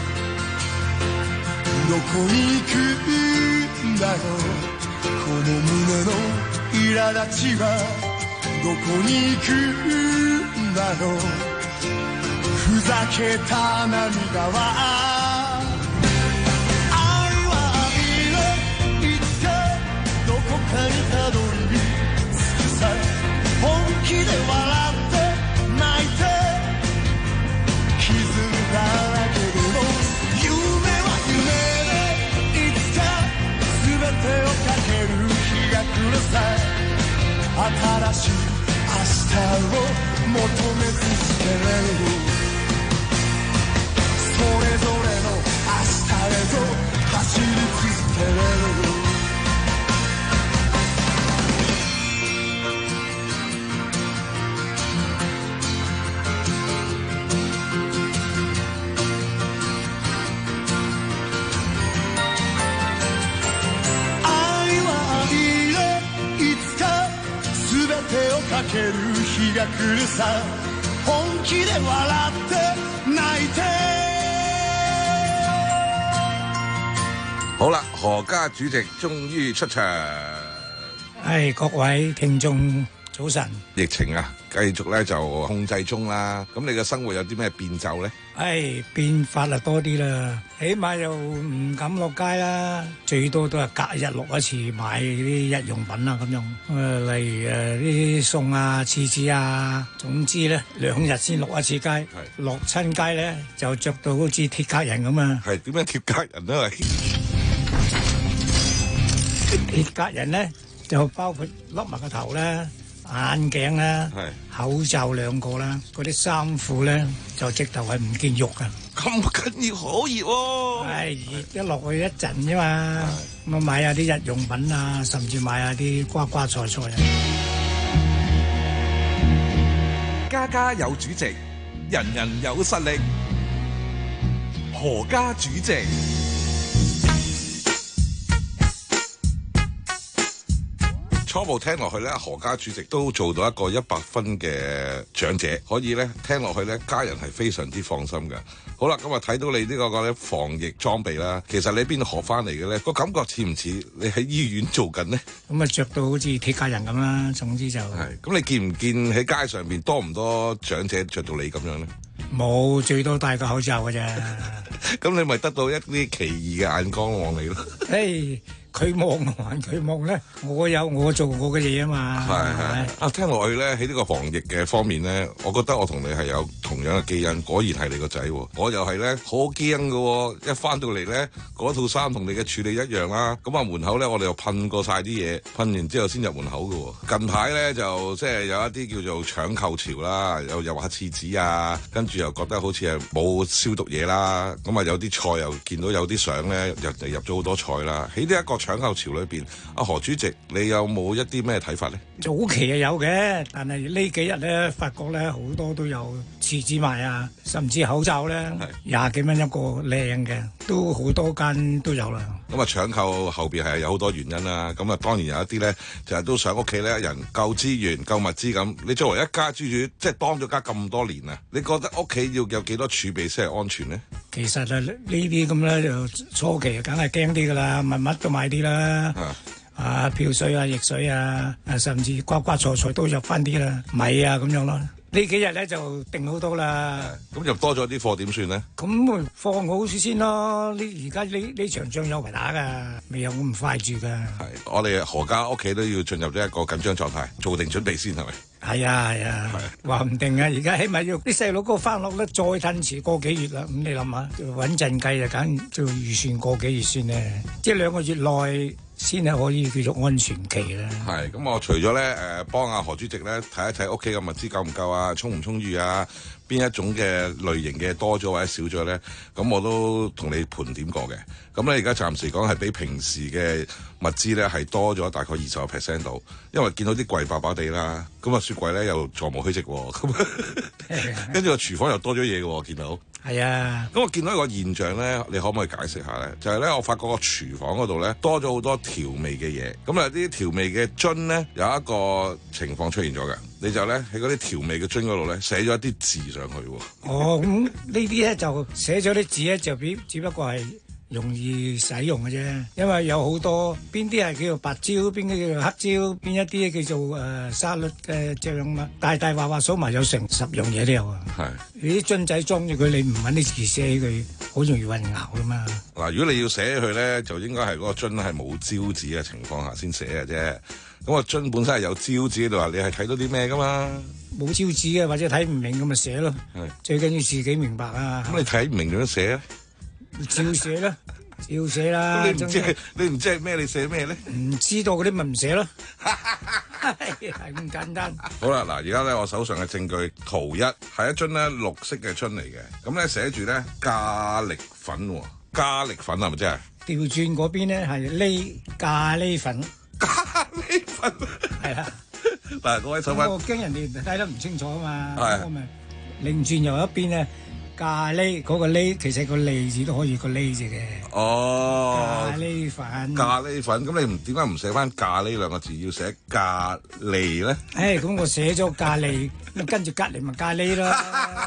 どこに行くんだろうこの胸の苛立ちはどこに行くんだろうふざけた涙は愛は愛のいつかどこかにたどり着くさ本気で笑って泣いて傷だらけでも夢は夢でいつか全てをかける日が来るさ新しい明日を求め続けれるそれぞれの明日へと走り続けれる来るさ本気で笑って泣いて。 好啦，何家主席終於出場。 係各位聽眾早晨。 疫情啊，繼續咧就控制中啦。咁你嘅生活有啲咩變奏咧？ 唉，變法啊多啲啦，起碼又唔敢落街啦，最多都係隔日落一次買啲日用品啊咁樣。誒，例如誒啲餸啊、廁紙啊，總之咧兩日先落一次街。落親街咧就着到好似鐵甲人咁啊。 係點樣鐵甲人咧？ 鐵甲人咧就包括笠埋個頭啦。眼鏡啦，口罩兩個啦，嗰啲衫褲咧就直頭係唔見肉噶。 咁緊要好熱喎！ 係熱一落去一陣啫嘛，咁啊買下啲日用品啊，甚至買下啲瓜瓜菜菜啊。 家家有主席，人人有實力。何家主席。 初步聽落去咧，何家主席都做到一個一百分嘅長者，可以咧聽落去咧，家人係非常之放心嘅。好啦，咁啊睇到你呢個個咧防疫裝備啦，其實你喺邊度學翻嚟嘅咧？個感覺似唔似你喺醫院做緊呢？ 咁啊着到好似鐵甲人咁啦，總之就係。咁你見唔見喺街上邊多唔多長者着到你咁樣咧？ 冇，最多戴個口罩嘅啫。 咁你咪得到一啲奇異嘅眼光望你咯。 誒。佢望還佢望咧，我有我做我嘅嘢啊嘛。 係係啊，聽落去咧喺呢個防疫嘅方面咧，我覺得我同你係有同樣嘅基因，果然係你個仔喎。我又係咧好驚嘅喎，一翻到嚟咧嗰套衫同你嘅處理一樣啦。咁啊門口咧我哋又噴過晒啲嘢，噴完之後先入門口嘅喎。近排咧就即係有一啲叫做搶購潮啦，又又話廁紙啊，跟住又覺得好似係冇消毒嘢啦。咁啊有啲菜又見到有啲相咧入入咗好多菜啦。喺呢一個搶購潮裏邊，阿何主席，你有冇一啲咩睇法咧？ 早期係有嘅，但係呢幾日咧，發覺咧好多都有廁紙賣啊，甚至口罩咧廿幾蚊一個靚嘅，都好多間都有啦。 咁啊，搶購後邊係有好多原因啦。咁啊，當然有一啲咧，就係都想屋企咧人夠資源、夠物資咁。你作為一家之主，即係當咗家咁多年啊，你覺得屋企要有幾多儲備先係安全咧？ 其實啊，呢啲咁咧就初期梗係驚啲噶啦，乜乜都買啲啦。啊，漂水啊、液水啊，啊甚至瓜瓜菜菜都入翻啲啦，米啊咁樣咯。呢幾日咧就定好多啦。 咁入多咗啲貨點算咧？ 咁放好先咯。呢而家呢呢場仗有排打噶，未有咁快住噶。 係，我哋何家屋企都要進入咗一個緊張狀態，做定準備先係咪？ 係啊係啊，話唔定啊！而家起碼要啲細佬哥翻落咧，再褪遲個幾月啦。咁你諗下，穩陣計就梗做預算個幾月算咧，即係兩個月內先係可以叫做安全期啦。 係咁，我除咗咧誒幫阿何主席咧睇一睇屋企嘅物資夠唔夠啊，充唔充裕啊，邊一種嘅類型嘅多咗或者少咗咧，咁我都同你盤點過嘅。咁咧而家暫時講係比平時嘅物資咧係多咗大概二十個 percent 度，因為見到啲櫃爆爆地啦，咁啊雪櫃咧又座無虛席喎，咁跟住個廚房又多咗嘢嘅喎，見到。 係啊， 咁我見到一個現象咧，你可唔可以解釋下咧？就係咧，我發覺個廚房嗰度咧多咗好多調味嘅嘢，咁啊啲調味嘅樽咧有一個情況出現咗嘅，你就咧喺嗰啲調味嘅樽嗰度咧寫咗一啲字上去喎。 哦，咁呢啲咧就寫咗啲字咧，就只只不過係容易使用嘅啫，因為有好多邊啲係叫做白椒，邊啲叫做黑椒，邊一啲叫做誒、呃、沙律嘅醬嘛，大大話話數埋有成十樣嘢都有啊。係你啲樽仔裝住佢，你唔揾啲字寫起佢，好容易混淆噶嘛。 嗱，如果你要寫佢咧，就應該係嗰個樽係冇招紙嘅情況下先寫嘅啫。咁個樽本身係有招紙喺度，話你係睇到啲咩噶嘛？ 冇招紙嘅或者睇唔明咁咪寫咯。係最緊要自己明白啊。 咁你睇唔明點樣寫啊？ 照寫啦，照寫啦。 你唔知係你唔知係咩，你寫咩咧？ 唔知道嗰啲咪唔寫咯，係咁簡單。 好啦，嗱，而家咧我手上嘅證據圖一係一樽咧綠色嘅樽嚟嘅，咁咧寫住咧咖喱粉，咖喱粉係咪真係？ 調轉嗰邊咧係呢咖喱粉， 咖喱粉係啊。 嗱，各位手粉， 我驚人哋睇得唔清楚啊嘛， 係我咪另轉右一邊咧。 咖喱嗰個喱，其實個喱字都可以個喱字嘅。 哦， 咖喱粉。 咖喱粉，咁你唔點解唔寫翻咖喱兩個字，要寫咖喱咧？ 誒，咁我寫咗咖喱，咁跟住隔離咪咖喱咯。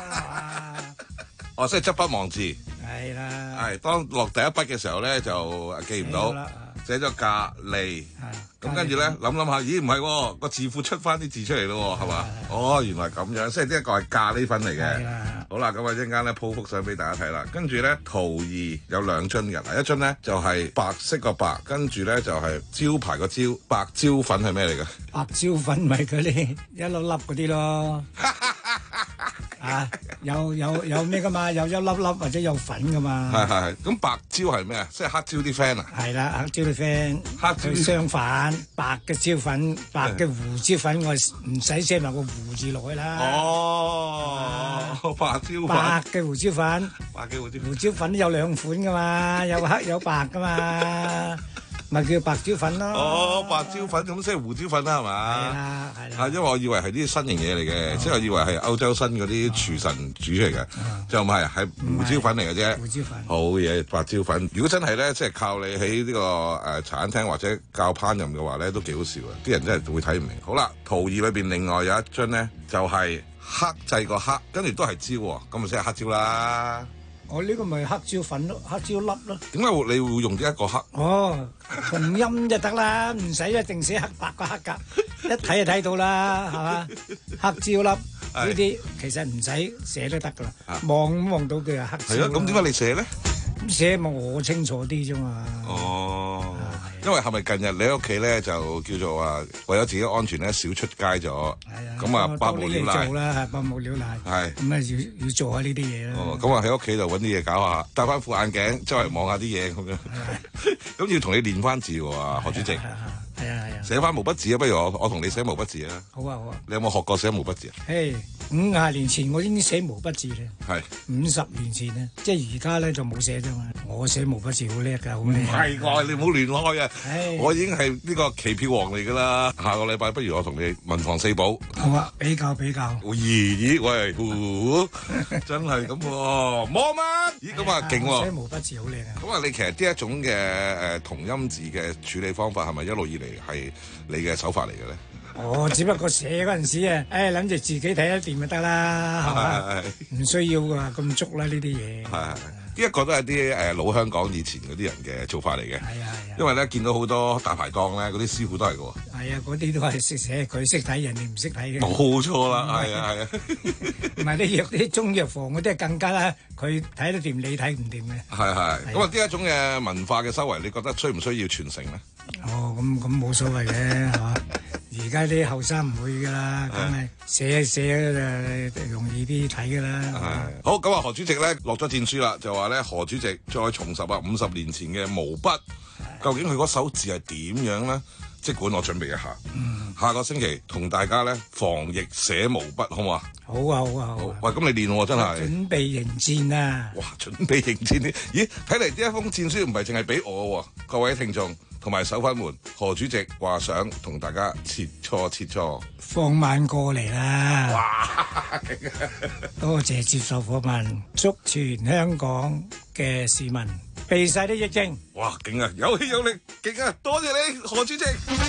哦，即係執筆忘字。 係啦。 係，當落第一筆嘅時候咧，就記唔到。寫咗咖喱，咁跟住咧諗諗下，咦唔係喎，個字庫出翻啲字出嚟咯，係嘛？哦，原來咁樣，即係呢一個係咖喱粉嚟嘅。好啦，咁啊一陣間咧鋪幅相俾大家睇啦。跟住咧圖二有兩樽嘅，嗱一樽咧就係白色個白，跟住咧就係招牌個招，白椒粉係咩嚟嘅？ 白椒粉咪嗰啲一粒粒嗰啲咯。啊，有有有咩噶嘛？有一粒粒或者有粉噶嘛？ 係係係。咁白椒係咩啊？即係黑椒啲 friend 啊？係啦，黑椒啲 friend。黑椒相反，白嘅椒粉，白嘅胡椒粉，我唔使寫埋個胡字落去啦。 哦，白椒粉。 白嘅胡椒粉。 白嘅胡椒。 胡椒粉有兩款噶嘛，有黑有白噶嘛。咪叫白椒粉咯。 哦，白椒粉咁即係胡椒粉啦，係嘛？ 係啦，係啦。 啊，因為我以為係啲新型嘢嚟嘅，即係我以為係歐洲新嗰啲廚神煮出嚟嘅，就唔係，係胡椒粉嚟嘅啫。 胡椒粉。 好嘢，白椒粉。如果真係咧，即係靠你喺呢個誒茶餐廳或者教烹飪嘅話咧，都幾好笑啊！啲人真係會睇唔明。好啦，圖二裏邊另外有一樽咧，就係黑製個黑，跟住都係椒喎，咁咪即係黑椒啦。 我呢個咪黑椒粉咯，黑椒粒咯。 點解你會用呢一個黑？ 哦，同音就得啦，唔使一定寫黑白個黑格，一睇就睇到啦，係嘛？黑椒粒呢啲其實唔使寫都得噶啦，望望到佢係黑椒。 係啊，咁點解你寫咧？ 咁寫咪我清楚啲啫嘛。 哦。因為係咪近日你喺屋企咧就叫做話為咗自己安全咧少出街咗，咁啊百無聊賴。 做啦，百無聊賴。係。咁啊要要做下呢啲嘢啦。 哦，咁啊喺屋企就揾啲嘢搞下，戴翻副眼鏡，周圍望下啲嘢咁樣。咁要同你練翻字喎，何主席。係啊係啊。寫翻毛筆字啊，不如我我同你寫毛筆字啊。 好啊好啊。 你有冇學過寫毛筆字啊？ 誒，五廿年前我已經寫毛筆字咧。 係。 五十年前咧，即係而家咧就冇寫啫嘛。我寫毛筆字好叻㗎，好叻。 係喎，你唔好亂開啊！我已經係呢個期票王嚟㗎啦。下個禮拜不如我同你文房四寶。 好啊，比較比較。 咦咦喂，真係咁喎，摸乜？咦咁啊勁喎！ 寫毛筆字好靚啊！ 咁啊，你其實呢一種嘅誒同音字嘅處理方法係咪一路以嚟係你嘅手法嚟嘅咧？ 我只不過寫嗰陣時啊，誒諗住自己睇得掂就得啦，係嘛？唔需要㗎咁足啦呢啲嘢。係係。 呢一個都係啲誒老香港以前嗰啲人嘅做法嚟嘅。係啊係啊。因為咧見到好多大排檔咧，嗰啲師傅都係嘅喎。係啊，嗰啲都係識寫，佢識睇，人哋唔識睇嘅。冇錯啦，係啊係啊。唔係啲藥啲中藥房嗰啲更加啦，佢睇得掂，你睇唔掂嘅。係係。咁啊，呢一種嘅文化嘅修為，你覺得需唔需要傳承咧？哦，咁咁冇所謂嘅係嘛。而家啲後生唔會㗎啦，梗係寫寫誒容易啲睇㗎啦。係好咁啊，何主席咧落咗戰書啦，就話咧何主席再重拾啊五十年前嘅毛筆，究竟佢嗰手字係點樣咧？即管我準備一下，嗯、下個星期同大家咧防疫寫毛筆，好唔好啊？好啊好啊好啊！喂，咁你練喎真係。準備迎戰啊！哇，準備迎戰啲？咦，睇嚟呢一封戰書唔係淨係俾我喎，各位聽眾。同埋手粉們，何主席話想同大家切磋切磋，放慢過嚟啦！哇，多謝接受訪問，祝全香港嘅市民避晒啲疫症。哇，勁啊，有氣有力，勁啊！多謝你，何主席。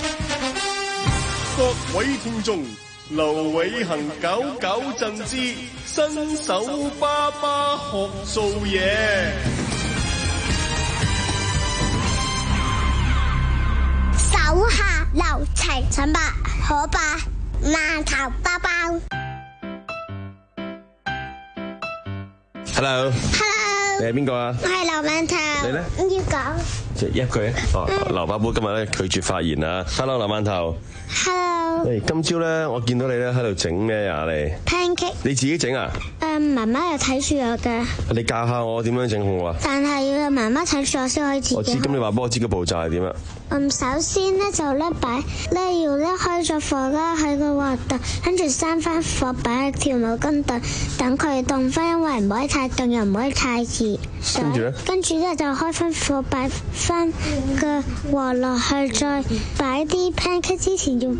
各位聽眾，劉偉恒九九贈之新手爸爸學做嘢。 手下留情，陳伯可把饅頭包包。 Hello，Hello， Hello， 你係邊個啊？ 我係劉饅頭。你咧？唔要講。 即係一句啊！哦，劉伯伯今日咧拒絕發言啊。Hello， 劉饅頭。 Hello。 誒，今朝咧我見到你咧喺度整咩啊？你 pancake。你自己整啊？誒，媽媽有睇住我嘅。你教下我點樣整好啊？但係要有媽媽睇住我先可以自己。我知，咁你話幫我知個步驟係點啊？嗯，首先咧就咧擺咧要咧開咗火啦，喺個鑊度，跟住閂翻火，擺喺條毛巾度，等佢凍翻，因為唔可以太凍又唔可以太熱。跟住咧？跟住咧就開翻火，擺翻個鑊落去，再擺啲 pancake 之前要擺嘅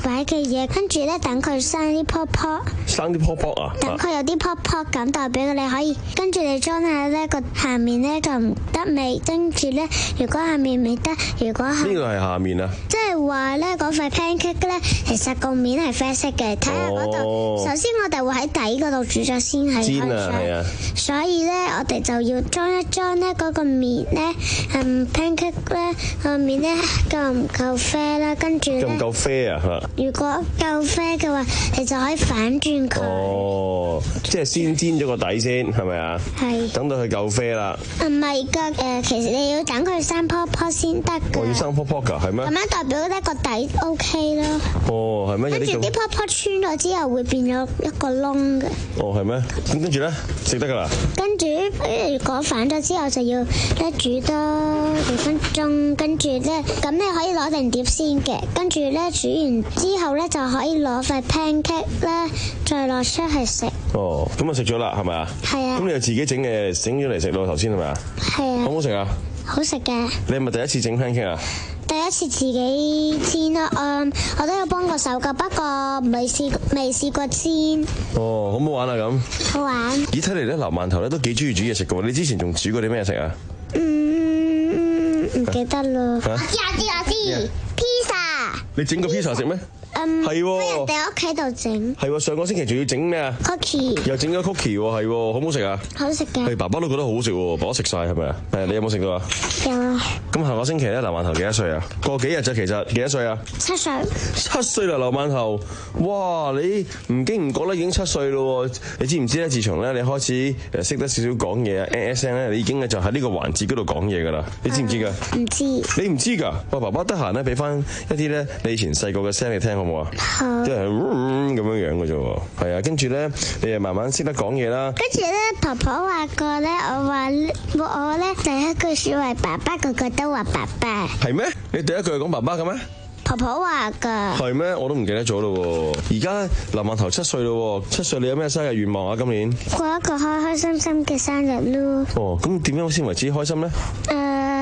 嘢，跟住咧等佢生啲泡泡。 生啲泡泡啊？ 等佢有啲泡泡咁，代表你可以跟住你裝下咧個下面咧就唔得味，跟住咧如果下面未得，如果係呢個係下面啊？即係話咧嗰塊 pancake 咧，其實個面係啡色嘅。睇下嗰度，首先我哋會喺底嗰度煮咗先係煎啊，係啊。所以咧，我哋就要裝一裝咧嗰個面咧，嗯 pancake 咧個面咧夠唔夠啡啦，跟住咧夠唔夠啡啊？ 如果夠啡嘅話，你就可以反轉佢。 哦，即係先煎咗個底先，係咪啊？係。等到佢夠啡啦。 唔係㗎，誒，其實你要等佢生泡泡先得㗎。 我要生泡泡㗎，係咩？ 咁樣代表咧個底 OK 咯。 哦，係咩？ 跟住啲泡泡穿咗之後會變咗一個窿嘅。 哦，係咩？咁跟住咧食得㗎啦。 跟住如果反咗之後就要咧煮多幾分鐘，跟住咧咁你可以攞定碟先嘅，跟住咧煮完之後咧就可以攞塊 pancake 咧再攞出去食。 哦，咁啊食咗啦，係咪啊？係啊。咁你又自己整嘅，整咗嚟食咯，頭先係咪啊？係啊。好唔好食啊？好食嘅。你係咪第一次整 pancake 啊？第一次自己煎啦，嗯，我都有幫過手噶，不過未試未試過煎。哦，好唔好玩啊咁？好玩。咦，睇嚟咧，劉饅頭咧都幾中意煮嘢食噶喎。你之前仲煮過啲咩食啊？嗯，唔記得啦。嚇？我知我知我知，披薩。你整個披薩食咩？嗯，係喎，喺人哋屋企度整。係喎，上個星期仲要整咩啊 ？Cookie。又整咗 cookie 喎，係喎，好唔好食啊？好食嘅。係爸爸都覺得好好食喎，爸爸食晒係咪啊？係，你有冇食到啊？有啊。咁下個星期咧，劉饅頭幾多歲啊？過幾日就其實幾多歲啊？七歲。七歲啦，劉饅頭。哇，你唔經唔覺咧已經七歲咯喎！你知唔知咧？自從咧你開始誒識得少少講嘢啊 ，A S M 咧，你已經咧就喺呢個環節嗰度講嘢噶啦。你知唔知㗎？唔知。你唔知㗎？哇，爸爸得閒咧俾翻一啲咧你以前細個嘅聲你聽好唔好啊？好。即係咁樣樣嘅啫喎。係啊，跟住咧你又慢慢識得講嘢啦。跟住咧，婆婆話過咧，我話我咧第一句説話爸爸，個個都話爸爸。係咩？你第一句係講爸爸嘅咩？婆婆話㗎。係咩？我都唔記得咗咯喎。而家劉饅頭七歲咯喎，七歲你有咩生日願望啊？今年過一個開開心心嘅生日咯。哦，咁點樣先為之開心咧？誒、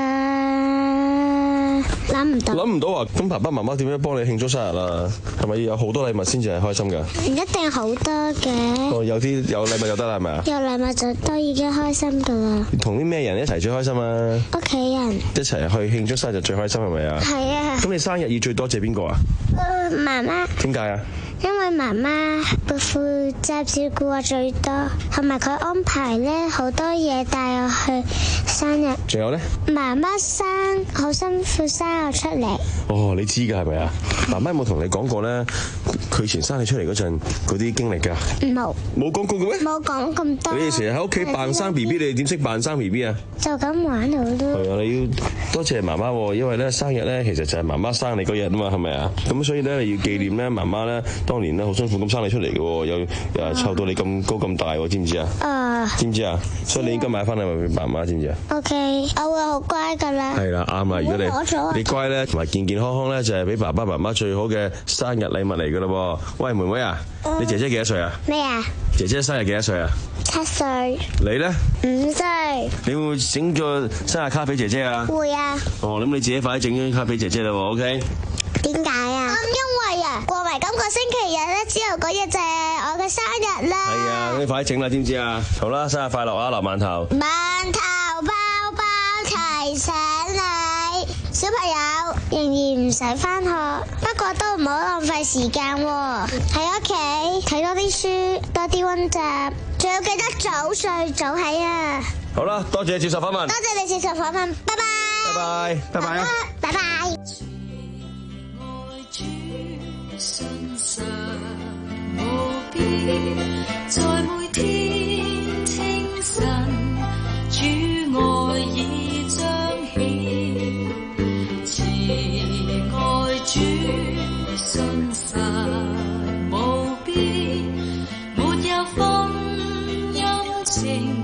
呃，諗唔到。諗唔到啊！咁爸爸媽媽點樣幫你慶祝生日啊？係咪要有好多禮物先至係開心㗎？唔一定好多嘅。哦，有啲有禮物就得啦，係咪啊？有禮物就都已經開心㗎啦。同啲咩人一齊最開心啊？屋企人一齊去慶祝生日最開心係咪啊？係啊。咁你生日要最多謝邊個啊？誒，媽媽。點解啊？因為媽媽會負責照顧我最多，同埋佢安排咧好多嘢帶我去生日。仲有咧？媽媽生好辛苦生我出嚟。哦，你知㗎係咪啊？媽媽有冇同你講過咧？佢以前生你出嚟嗰陣嗰啲經歷㗎？冇。冇講過嘅咩？冇講咁多。你哋成日喺屋企扮生 B B，你哋點識扮生 B B 啊？就咁玩好咯。係啊，你要多謝媽媽喎，因為咧生日咧其實就係媽媽生你嗰日啊嘛，係咪啊？咁所以咧你要紀念咧媽媽咧。當年咧好辛苦咁生你出嚟嘅喎，又誒湊到你咁高咁大喎，知唔知啊？啊！知唔知啊？所以你應該買翻禮物俾媽媽，知唔知啊 ？OK，我會好乖噶啦。係啦，啱啦。如果你你乖咧，同埋健健康康咧，就係俾爸爸媽媽最好嘅生日禮物嚟噶啦。喂，妹妹啊，你姐姐幾多歲啊？咩啊？姐姐生日幾多歲啊？七歲。你咧？五歲。你會唔會整個生日卡俾姐姐啊？會啊。哦，咁你自己快啲整張卡俾姐姐啦 ，OK？點解啊？因為啊，過埋今個星期日咧，之後嗰日就係我嘅生日啦。係啊，你快啲整啦，知唔知啊？好啦，生日快樂啊，劉饅頭！饅頭包包提醒你，小朋友仍然唔使返學，不過都唔好浪費時間喎，喺屋企睇多啲書，多啲溫習，仲要記得早睡早起啊！好啦，多謝你接受訪問。多謝你接受訪問，拜拜。拜拜，拜拜啊！拜拜。信實無邊，在每天清晨，主愛已彰顯，慈愛主信實無邊，沒有風陰晴。